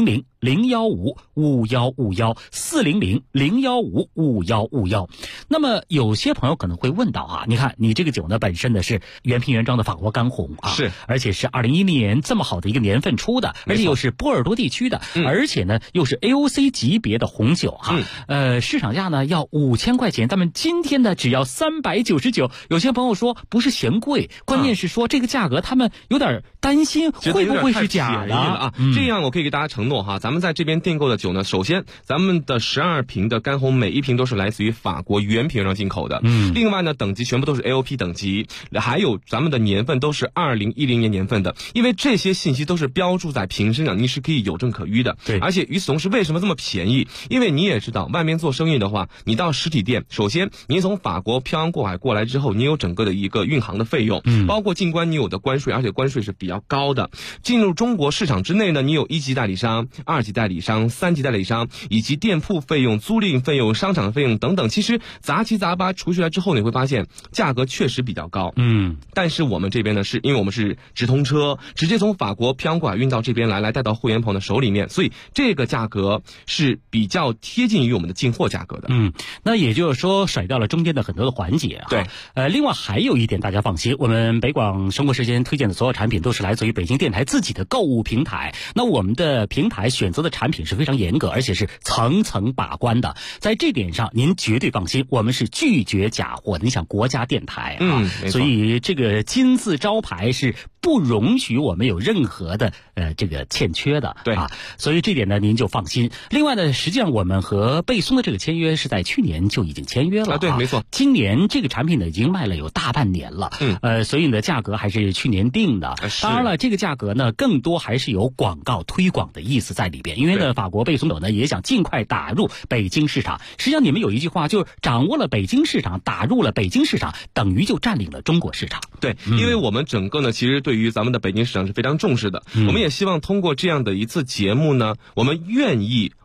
400-015-5151，400-015-5151。那么有些朋友可能会问到啊，你看你这个酒呢本身的是原瓶原装的法国干红啊， 是， 而且是2010年这么好的一个年份出的，而且又是波尔多地区的，而且呢又是 AOC 级别的红酒哈，市场价呢要5000块钱，咱们今天呢只要399。有些朋友说不是嫌贵，关键是说这个价格他们有点担心会不会是假的啊。这样我可以给大家承诺哈，咱们在这边订购的酒呢，首先咱们的12瓶的干红每一瓶都是来自于法国原瓶上进口的，另外呢等级全部都是 AOP 等级，还有咱们的年份都是2010年年份的，因为这些信息都是标注在瓶身上，你是可以有证可依的。 对， 而且与此同时为什么这么便宜？因为你也知道外面做生意的话，你到实体店，首先您从法国漂洋过海过来之后，你有整个的一个运航的费用，包括进关你有的关税，而且关税是比较高的。进入中国市场之内呢，你有1级代理商、2级代理商、3级代理商，以及店铺费用、租赁费用、商场费用等等，其实杂七杂八除去来之后，你会发现价格确实比较高。但是我们这边呢，是因为我们是直通车，直接从法国漂洋过海运到这边来带到会员朋友的手里面，所以这个价格是比较贴近于我们的进货价格的。 那也就是说甩掉了中间的很多的环节啊。 对， 另外还有一点大家放心，我们北广生活时间推荐的所有产品都是来自于北京电台自己的购物平台。那我们的平台选择的产品是非常严格，而且是层层把关的，在这点上您绝对放心，我们是拒绝假货的。你想国家电台啊，所以这个金字招牌是不容许我们有任何的这个欠缺的。 对啊，所以这点呢您就放心。另外呢，实际上我们和贝松的这个签约是在去年就已经签约了。 对，没错。 今年这个产品呢已经卖了有大半年了。所以呢价格还是去年定的。当然了，这个价格呢更多还是有广告推广的意思在里边，因为呢法国贝松酒呢也想尽快打入北京市场。实际上你们有一句话，就是掌握了北京市场，打入了北京市场，等于就占领了中国市场。 对，因为我们整个呢其实对于咱们的北京市场是非常重视的。我们也希望通过这样的一次节目呢，我们愿意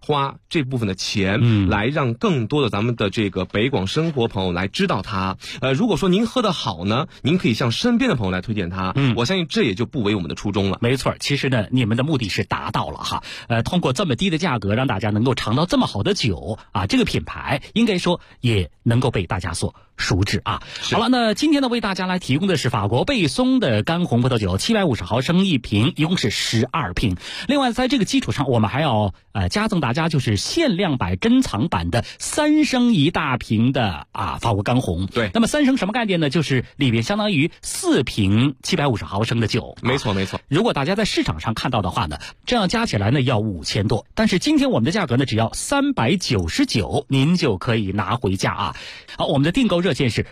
花这部分的钱，来让更多的咱们的这个北广生活朋友来知道它。如果说您喝得好呢，您可以向身边的朋友来推荐它。我相信这也就不违我们的初衷了。 没错，其实呢，你们的目的是达到了哈。通过这么低的价格，让大家能够尝到这么好的酒啊，这个品牌应该说也能够被大家所熟知啊。好了，那今天呢，为大家来提供的是法国贝松的干红葡萄酒，750毫升一瓶，一共是12瓶。另外，在这个基础上，我们还要加赠大家就是限量版珍藏版的3升一大瓶的法国干红。 对， 那么3升什么概念呢？就是里边相当于4瓶750毫升的酒。 没错没错。 如果大家在市场上看到的话呢，这样加起来呢要5000多，但是今天我们的价格呢只要399，您就可以拿回家啊。好，我们的订购热线是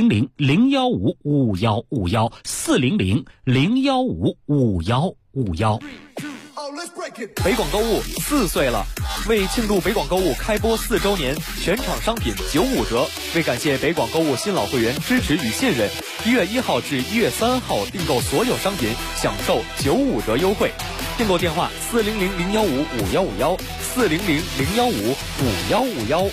400-015-5151，400-015-5151。 北广购物4岁了，为庆祝北广购物开播4周年，全场商品95折。为感谢北广购物新老会员支持与信任，1月1号至1月3号订购所有商品享受95折优惠。订购电话400-015-5151，400-015-5151。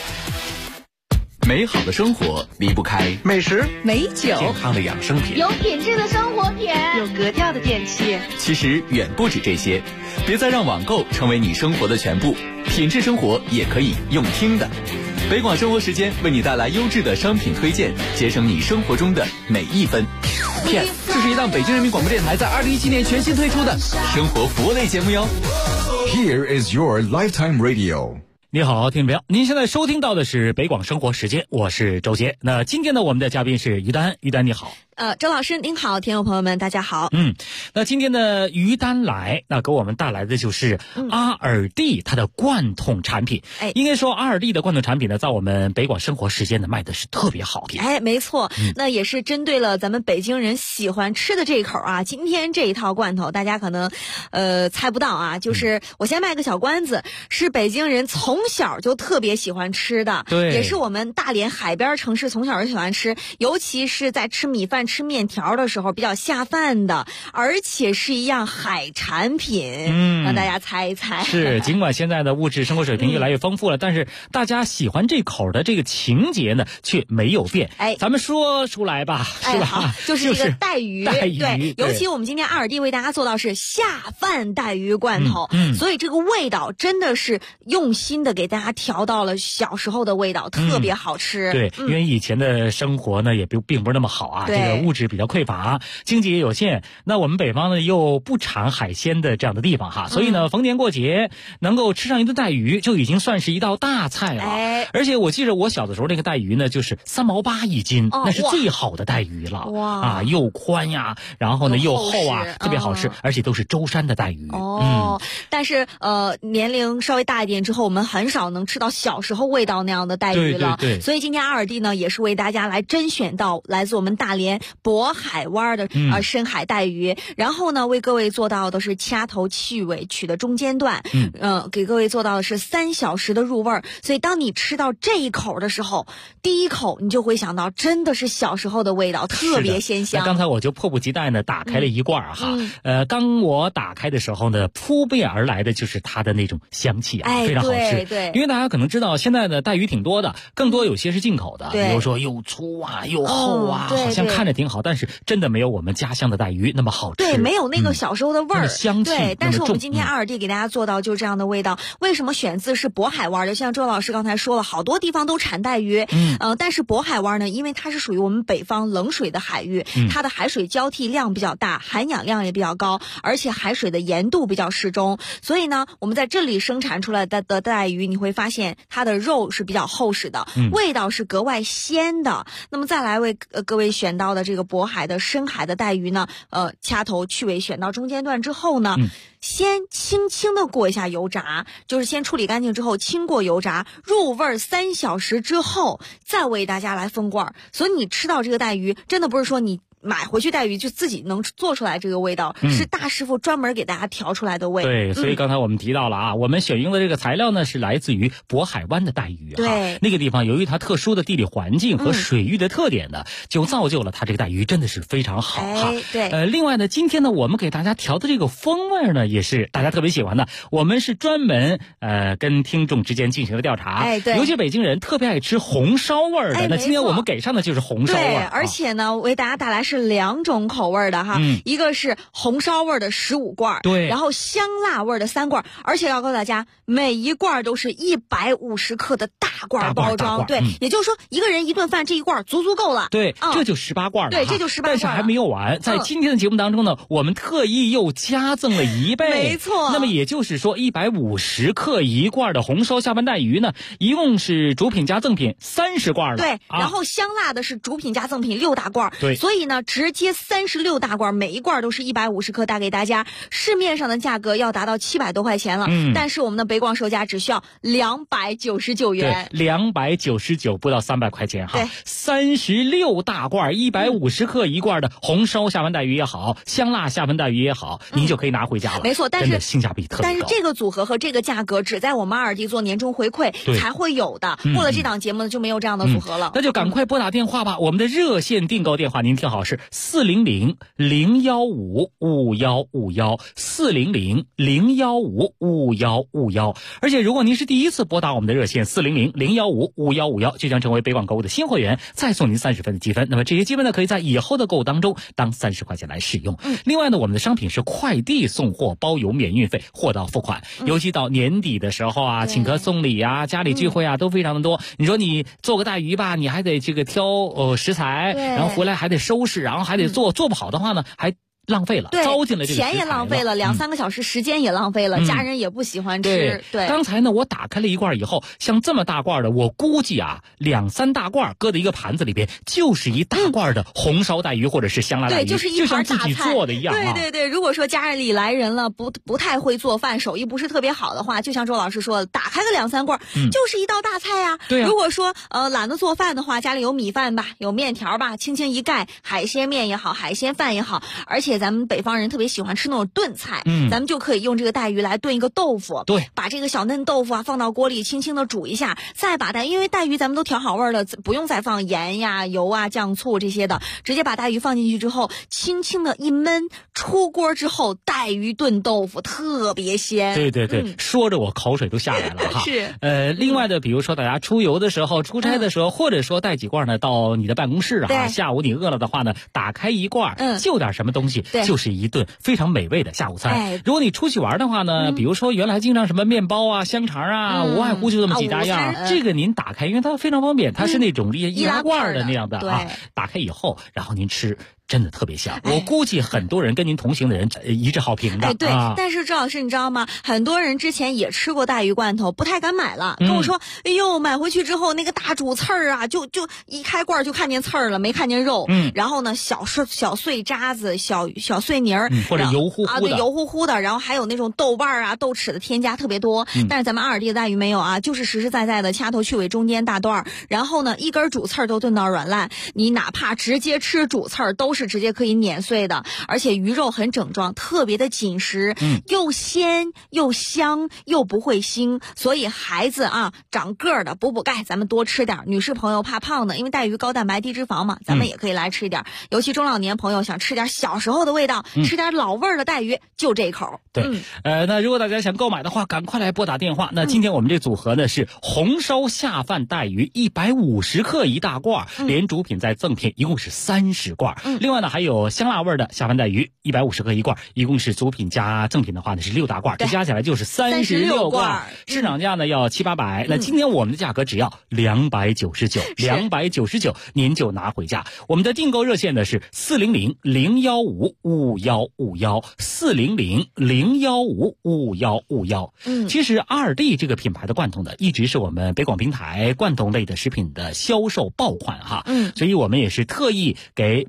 美好的生活离不开美食、 美酒、 健康的养生品， 有品质的生活品， 有格调的电器。 其实远不止这些，别再让网购成为你生活的全部，品质生活也可以用听的。北广生活时间为你带来优质的商品推荐，节省你生活中的每一分。Yes， 这是一档北京人民广播电台在2017年全新推出的生活服务类节目哟。 Here is your lifetime radio。 你好，听众朋友，您现在收听到的是北广生活时间，我是周杰。那今天呢，我们的嘉宾是于丹，于丹你好。 周老师您好，听众朋友们大家好。 那今天呢，于丹来，那给我们带来的就是阿尔蒂它的罐头产品。应该说阿尔蒂的罐头产品呢，在我们北广生活时间呢卖的是特别好的。 没错，那也是针对了咱们北京人喜欢吃的这一口啊。今天这一套罐头，大家可能猜不到啊，就是我先卖个小关子，是北京人从小就特别喜欢吃的， 对， 也是我们大连海边城市从小就喜欢吃，尤其是在吃米饭、吃面条的时候比较下饭的，而且是一样海产品。让大家猜一猜。 是，尽管现在的物质生活水平越来越丰富了，但是大家喜欢这口的这个情节呢却没有变。咱们说出来吧，是吧？ 好，就是这个带鱼。 对， 尤其我们今天阿尔蒂为大家做到是下饭带鱼罐头，所以这个味道真的是用心的给大家调到了小时候的味道，特别好吃。 对，因为以前的生活呢也并不是那么好啊，这个物质比较匮乏，经济也有限。那我们北方呢又不产海鲜的这样的地方哈，所以呢逢年过节能够吃上一顿带鱼就已经算是一道大菜了。而且我记得我小的时候那个带鱼呢就是3毛8一斤，那是最好的带鱼了。哇，又宽呀，然后呢又厚啊，特别好吃，而且都是舟山的带鱼。 但是年龄稍微大一点之后，我们很少能吃到小时候味道那样的带鱼了。 对， 所以今天阿尔蒂呢也是为大家来甄选到来自我们大连渤海湾的深海带鱼，然后呢为各位做到的是掐头去尾取的中间段，给各位做到的是3小时的入味儿。所以当你吃到这一口的时候，第一口你就会想到真的是小时候的味道，特别鲜香。 那刚才我就迫不及待呢打开了一罐哈，刚我打开的时候呢，扑面而来的就是它的那种香气啊，非常好吃。 对， 因为大家可能知道现在的带鱼挺多的，更多有些是进口的，比如说又粗啊又厚啊，好像看着挺好，但是真的没有我们家乡的带鱼那么好吃。 对，没有那个小时候的味儿， 香气。 对，但是我们今天阿尔蒂给大家做到就是这样的味道。为什么选自是渤海湾？就像周老师刚才说了，好多地方都产带鱼，但是渤海湾呢，因为它是属于我们北方冷水的海域，它的海水交替量比较大，含氧量也比较高，而且海水的盐度比较适中，所以呢，我们在这里生产出来的带鱼，你会发现它的肉是比较厚实的，味道是格外鲜的。那么再来为各位选到的这个渤海的深海的带鱼呢，掐头去尾选到中间段之后呢，先轻轻的过一下油炸，就是先处理干净之后轻过油炸，入味3小时之后再为大家来封罐。所以你吃到这个带鱼，真的不是说你买回去带鱼就自己能做出来这个味道，是大师傅专门给大家调出来的味。 对，所以刚才我们提到了啊，我们选用的这个材料呢是来自于渤海湾的带鱼。 对， 那个地方由于它特殊的地理环境和水域的特点呢，就造就了它这个带鱼真的是非常好哈。 对， 另外呢，今天呢我们给大家调的这个风味呢，也是大家特别喜欢的。我们是专门跟听众之间进行了调查， 对， 尤其北京人特别爱吃红烧味的。那今天我们给上的就是红烧味。 对，而且呢，为大家带来是2种口味的哈，一个是红烧味的15罐， 对， 然后香辣味的3罐，而且要告诉大家，每一罐都是150克的大罐包装，对，也就是说一个人一顿饭这一罐足够了。 对，这就18罐了。 对，这就18罐了。 但是还没有完，在今天的节目当中呢，我们特意又加赠了1倍。 没错。 那么也就是说，150克1罐的红烧下饭带鱼呢，一共是主品加赠品30罐了。 对，然后香辣的是主品加赠品6大罐。 对， 所以呢，直接36大罐，每一罐都是150克，带给大家。市面上的价格要达到700多块钱了，但是我们的北广售价只需要299元。 对，299不到300块钱哈。 对 ，36大罐150克1罐的红烧下饭带鱼也好，香辣下饭带鱼也好，您就可以拿回家了。 没错，但是性价比特别高。 但是这个组合和这个价格只在我们2D做年终回馈才会有的，过了这档节目就没有这样的组合了。 那就赶快拨打电话吧，我们的热线订购电话您听好是400-015-5151，400-015-5151。而且如果您是第一次拨打我们的热线400-015-5151，就将成为北广购物的新会员，再送您30分的积分。那么这些积分呢，可以在以后的购物当中当30块钱来使用。另外呢，我们的商品是快递送货，包邮免运费，货到付款。尤其到年底的时候啊，请客送礼啊，家里聚会啊，都非常的多。你说你做个带鱼吧，你还得这个挑食材，然后回来还得收拾，然后还得做不好的话呢，还浪费了，糟践了这个钱也浪费了，2-3个小时时间也浪费了，家人也不喜欢吃。对， 刚才呢我打开了一罐以后，像这么大罐的，我估计啊2-3大罐搁在一个盘子里边，就是一大罐的红烧带鱼或者是香辣带鱼， 对，就是一盘大菜， 就像自己做的一样。 对，如果说家里来人了，不太会做饭，手艺不是特别好的话，就像周老师说的，打开个2-3罐，就是一道大菜呀。 对啊。 如果说懒得做饭的话，家里有米饭吧，有面条吧，轻轻一盖，海鲜面也好，海鲜饭也好，而且咱们北方人特别喜欢吃那种炖菜，咱们就可以用这个带鱼来炖一个豆腐。 对， 把这个小嫩豆腐啊放到锅里轻轻的煮一下，再把因为带鱼咱们都调好味了，不用再放盐呀、油啊、酱醋这些的，直接把带鱼放进去之后，轻轻的一焖，出锅之后带鱼炖豆腐特别鲜。 对，说着我口水都下来了哈。 是。 另外的，比如说大家出游的时候、出差的时候，或者说带几罐呢到你的办公室啊，下午你饿了的话呢，打开一罐，就点什么东西，就是一顿非常美味的下午餐。如果你出去玩的话呢，比如说原来经常什么面包啊、香肠啊，无外乎就这么几大样。这个您打开，因为它非常方便，它是那种易拉罐的那样的啊，打开以后，然后您吃。真的特别香，我估计很多人跟您同行的人一致好评的。 对，但是周老师你知道吗？很多人之前也吃过带鱼罐头，不太敢买了，跟我说：“哎呦，买回去之后那个大煮刺儿啊，就一开罐就看见刺儿了，没看见肉。然后呢，小碎渣子、小碎泥儿， 或者油乎乎的对，油乎乎的。然后还有那种豆瓣啊、豆豉的添加特别多。但是咱们2D的带鱼没有啊，就是实实在在的掐头去尾，中间大段儿。然后呢，一根主刺儿都炖到软烂，你哪怕直接吃主刺儿都是直接可以碾碎的，而且鱼肉很整装，特别的紧实，又鲜又香又不会腥，所以孩子啊长个儿的补钙，咱们多吃点。女士朋友怕胖的，因为带鱼高蛋白低脂肪嘛，咱们也可以来吃一点。尤其中老年朋友想吃点小时候的味道，吃点老味儿的带鱼，就这一口。 对，那如果大家想购买的话，赶快来拨打电话。那今天我们这组合呢是红烧下饭带鱼150克一大罐，连主品再赠品，一共是30罐。另外呢还有香辣味的下饭带鱼150克一罐，一共是主品加赠品的话呢是6大罐，这加起来就是36罐。市场价呢要700-800，那今天我们的价格只要299，您就拿回家。我们的订购热线呢是400-015-5151，400-015-5151。其实2D 这个品牌的罐头呢，一直是我们北广平台罐头类的食品的销售爆款哈。所以我们也是特意给北方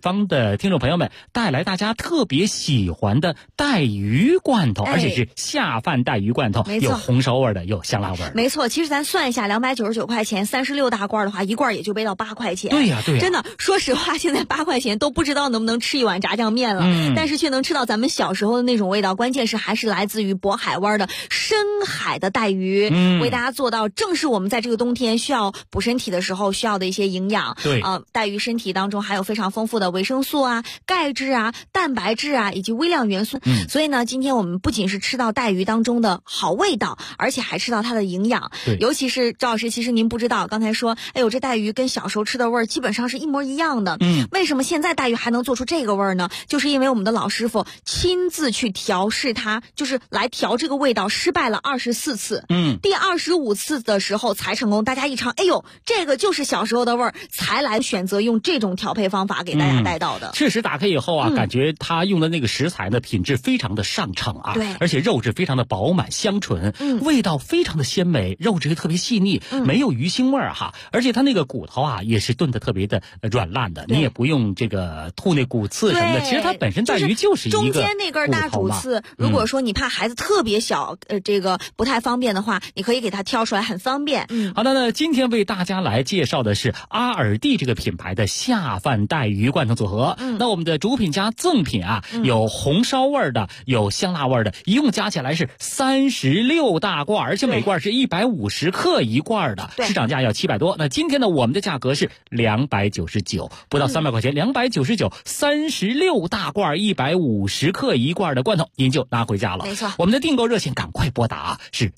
方的听众朋友们带来大家特别喜欢的带鱼罐头，而且是下饭带鱼罐头，有红烧味的，有香辣味的。 没错，其实咱算一下，299块钱36大罐的话，一罐也就背到8块钱。 对呀，对呀， 真的，说实话，现在8块钱都不知道能不能吃一碗炸酱面了，但是却能吃到咱们小时候的那种味道。关键是还是来自于渤海湾的深海的带鱼，为大家做到正是我们在这个冬天需要补身体的时候需要的一些营养。 对， 带鱼身体当中含有非常丰富的维生素啊、钙质啊、蛋白质啊以及微量元素。所以呢，今天我们不仅是吃到带鱼当中的好味道，而且还吃到它的营养。尤其是赵老师，其实您不知道，刚才说，哎呦，这带鱼跟小时候吃的味儿基本上是一模一样的。为什么现在带鱼还能做出这个味儿呢？就是因为我们的老师傅亲自去调试它，就是来调这个味道，失败了24次。第25次的时候才成功。大家一尝，哎呦，这个就是小时候的味儿，才来选择用这种调配方法给大家带到的。 确实打开以后啊，感觉他用的那个食材呢，品质非常的上乘啊， 对， 而且肉质非常的饱满香醇，味道非常的鲜美，肉质特别细腻，没有鱼腥味儿哈，而且它那个骨头啊也是炖的特别的软烂的，你也不用这个吐那骨刺什么的，其实它本身带鱼就是一个中间那根大主刺，如果说你怕孩子特别小，这个不太方便的话，你可以给它挑出来，很方便。 好的呢，今天为大家来介绍的是阿尔蒂这个品牌的下饭带鱼罐头组合。那我们的主品加赠品啊，有红烧味的，有香辣味的，一共加起来是36大罐，而且每罐是150克一罐的，市场价要700多。那今天呢，我们的价格是299，不到300块钱，299 36大罐150克一罐的罐头，您就拿回家了。 没错， 我们的订购热线赶快拨打是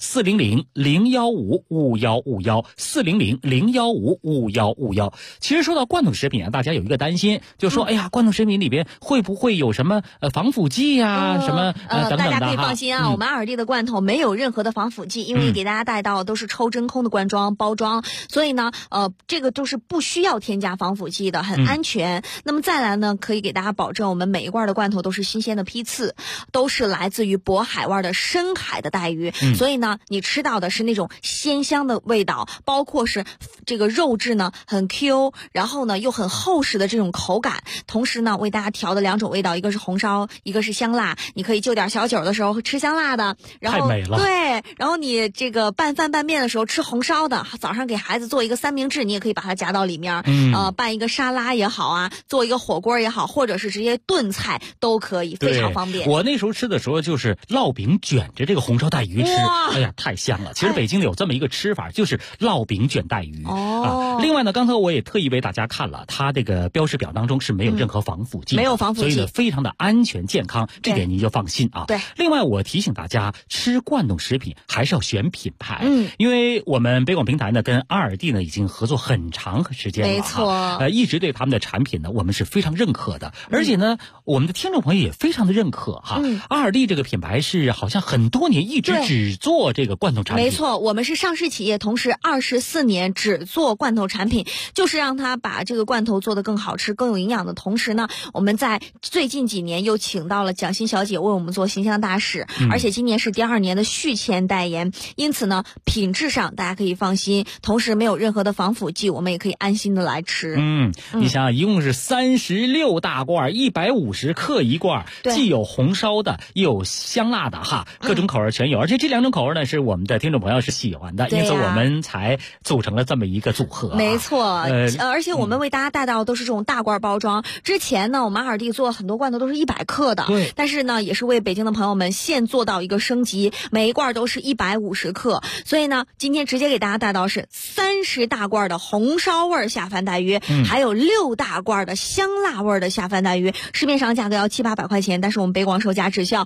400-015-5151，400-015-5151。其实说到罐头食品啊，大家有一个担心，就说哎呀，罐头食品里边会不会有什么防腐剂呀，什么等等的。 大家可以放心啊，我们阿尔蒂的罐头没有任何的防腐剂，因为给大家带到都是抽真空的罐装包装，所以呢，这个都是不需要添加防腐剂的，很安全。那么再来呢，可以给大家保证，我们每一罐的罐头都是新鲜的批次，都是来自于渤海湾的深海的带鱼，所以呢，你吃到的是那种鲜香的味道，包括是这个肉质呢很 Q， 然后呢又很厚实的这种口感。同时呢，为大家调的2种味道，一个是红烧，一个是香辣。你可以就点小酒的时候吃香辣的，然后太美了。 对，然后你这个拌饭拌面的时候吃红烧的，早上给孩子做一个三明治，你也可以把它夹到里面，拌一个沙拉也好啊，做一个火锅也好，或者是直接炖菜都可以，非常方便。 我那时候吃的时候就是烙饼卷着这个红烧带鱼吃，哎呀，太香了。其实北京有这么一个吃法，就是烙饼卷带鱼。另外呢，刚才我也特意为大家看了，它这个标识表当中是没有任何防腐剂， 没有防腐剂， 所以呢非常的安全健康，这点您就放心啊。 对。 另外我提醒大家，吃罐头食品还是要选品牌，因为我们北广平台呢跟阿尔蒂呢已经合作很长时间了， 没错， 一直对他们的产品呢我们是非常认可的，而且呢我们的听众朋友也非常的认可哈。阿尔蒂这个品牌是好像很多年一直只做这个罐头产品。 没错，我们是上市企业，同时24年只做罐头产品，就是让它把这个罐头做得更好吃、更有营养的同时呢，我们在最近几年又请到了蒋欣小姐为我们做形象大使，而且今年是第2年的续签代言，因此呢，品质上大家可以放心，同时没有任何的防腐剂，我们也可以安心的来吃。 你想想，一共是36大罐，150克一罐，既有红烧的，又有香辣的哈，各种口味全有，而且这2种口味呢是我们的听众朋友是喜欢的，因此我们才组成了这么一个组合。 没错，而且我们为大家带到都是这种大罐包装。之前呢，我们阿尔蒂做很多罐头都是100克的， 对， 但是呢，也是为北京的朋友们现做到一个升级，每一罐都是150克，所以呢，今天直接给大家带到是30大罐的红烧味下饭带鱼，还有6大罐的香辣味的下饭带鱼，市面上价格要700-800块钱，但是我们北广售价只需要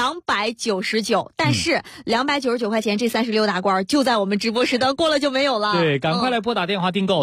299，但是299块钱这36大罐就在我们直播时段过了就没有了。 对，赶快来拨打电话订购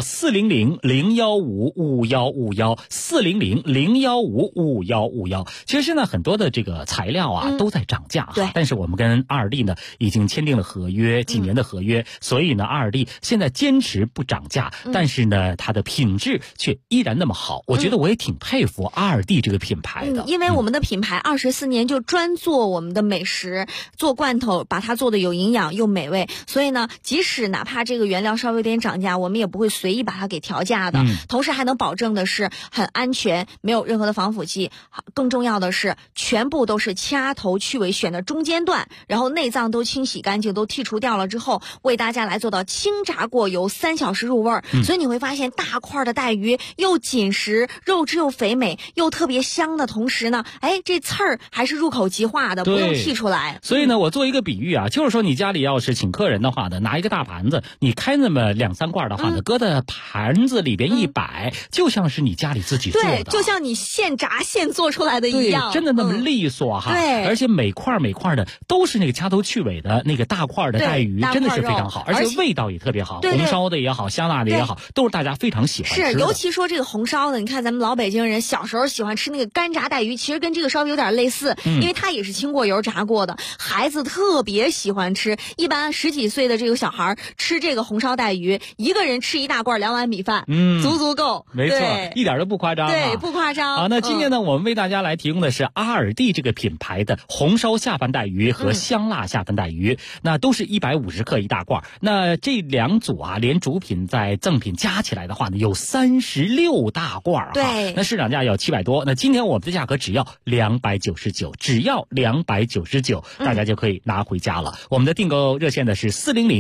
400-015-5151，400-015-5151。其实呢，很多的这个材料啊都在涨价， 对， 但是我们跟阿尔蒂呢已经签订了合约，几年的合约，所以呢，阿尔蒂现在坚持不涨价，但是呢，它的品质却依然那么好。我觉得我也挺佩服阿尔蒂这个品牌的， 因为我们的品牌24年就专做我们的美食，做罐头，把它做的有营养又美味，所以呢，即使哪怕这个原料稍微有点涨价，我们也不不会随意把它给调价的。同时还能保证的是很安全，没有任何的防腐剂。更重要的是，全部都是掐头去尾，选的中间段，然后内脏都清洗干净，都剔除掉了之后，为大家来做到清炸过油，3小时入味儿。所以你会发现大块的带鱼又紧实，肉质又肥美，又特别香的同时呢，这刺儿还是入口即化的，不用剔出来。 所以呢，我做一个比喻啊，就是说你家里要是请客人的话呢，拿一个大盘子，你开那么2-3罐的话呢，搁在盘子里边一摆，就像是你家里自己做的， 对，就像你现炸现做出来的一样， 真的那么利索哈。 对， 而且每块的都是那个掐头去尾的那个大块的带鱼，真的是非常好，而且味道也特别好，红烧的也好，香辣的也好，都是大家非常喜欢吃的。 是，尤其说这个红烧的，你看咱们老北京人小时候喜欢吃那个干炸带鱼，其实跟这个稍微有点类似，因为它也是清过油炸过的，孩子特别喜欢吃。一般10几岁的这个小孩吃这个红烧带鱼，一个人吃1大罐2碗米饭，足足够。 没错，一点都不夸张。 对，不夸张。 好，那今天呢，我们为大家来提供的是阿尔蒂这个品牌的红烧下饭带鱼和香辣下饭带鱼，那都是150克1大罐。那这2组啊，连主品在赠品加起来的话呢，有36大罐。 对， 那市场价要700多，那今天我们的价格只要299，只要299，大家就可以拿回家了。我们的订购热线的是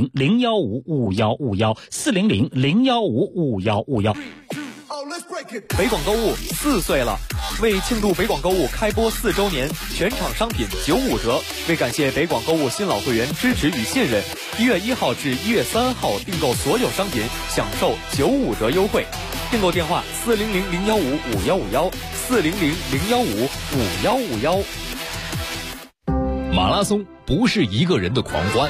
400-015-5151，400-015-5151。 北广购物4岁了，为庆祝北广购物开播4周年，全场商品95折。为感谢北广购物新老会员支持与信任，1月1号至1月3号订购所有商品享受95折优惠。订购电话400-015-5151，400-015-5151。 马拉松不是一个人的狂欢，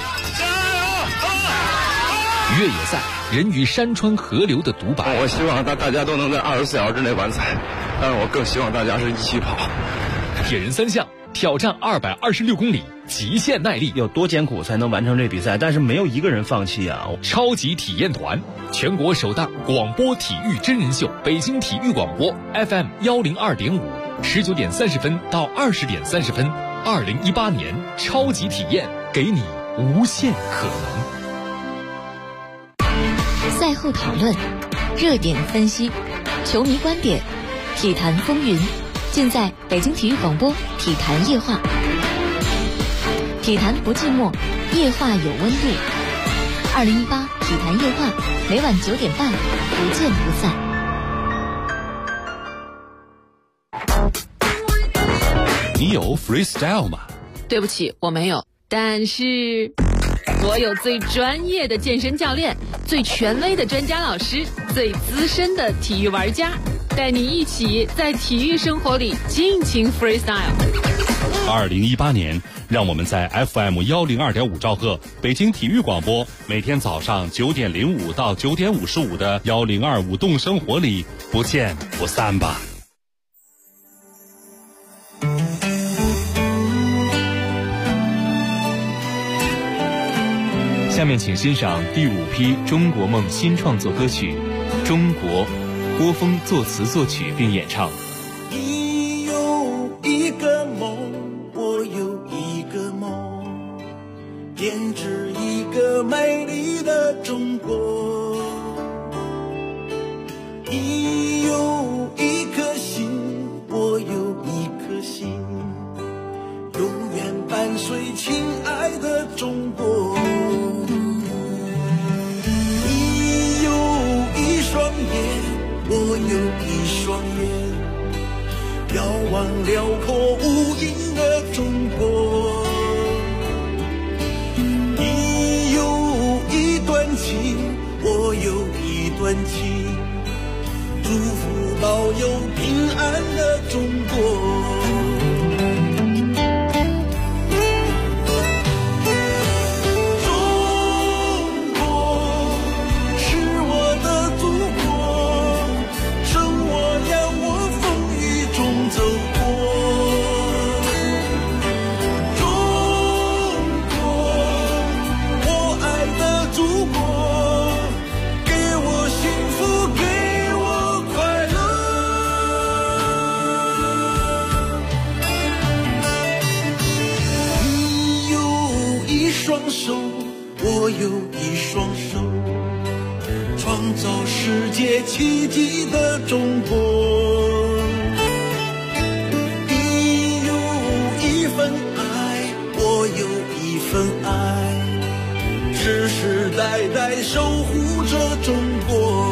越野赛人与山川河流的独白。 我希望大家都能在24小时之内完赛，但是我更希望大家是一起跑。 铁人3项挑战226公里，极限耐力， 有多艰苦才能完成这比赛？但是没有一个人放弃啊！ 超级体验团，全国首档广播体育真人秀，北京体育广播 FM 102.5，19点30分到20点30分，2018年超级体验，给你无限可能。 赛后讨论，热点分析，球迷观点，体坛风云，尽在北京体育广播体坛夜话。体坛不寂寞，夜话有温度。2018体坛夜话，每晚9点半，不见不散。 你有 freestyle 吗？ 对不起，我没有。但是我有最专业的健身教练，最权威的专家老师，最资深的体育玩家，带你一起在体育生活里尽情 freestyle。 2018年，让我们在 FM 102.5兆赫北京体育广播，每天早上9点05到9点55的1025动生活里不见不散吧。 下面请欣赏第5批中国梦新创作歌曲《中国》，郭峰作词作曲并演唱。 你有一个梦，我有一个梦，编织一个美丽的中国。你有一颗心，我有一颗心，永远伴随亲爱的中国。我有一双眼，遥望辽阔无垠的中国。你有一段情，我有一段情，祝福保佑平安的中国。我有一双手，创造世界奇迹的中国。你有一份爱，我有一份爱，世世代代守护着中国。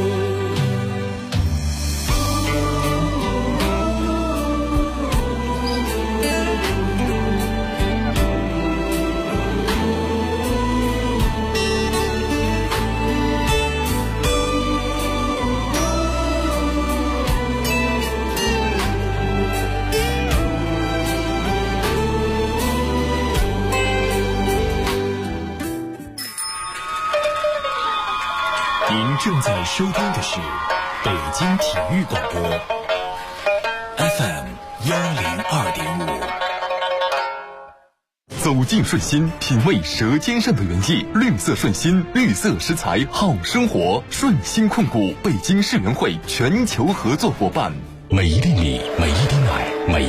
您正在收听的是北京体育广播 FM 102.5。走进顺心，品味舌尖上的原味。绿色顺心，绿色食材好生活。顺心控股北京世园会全球合作伙伴。每一粒米，每一滴奶，每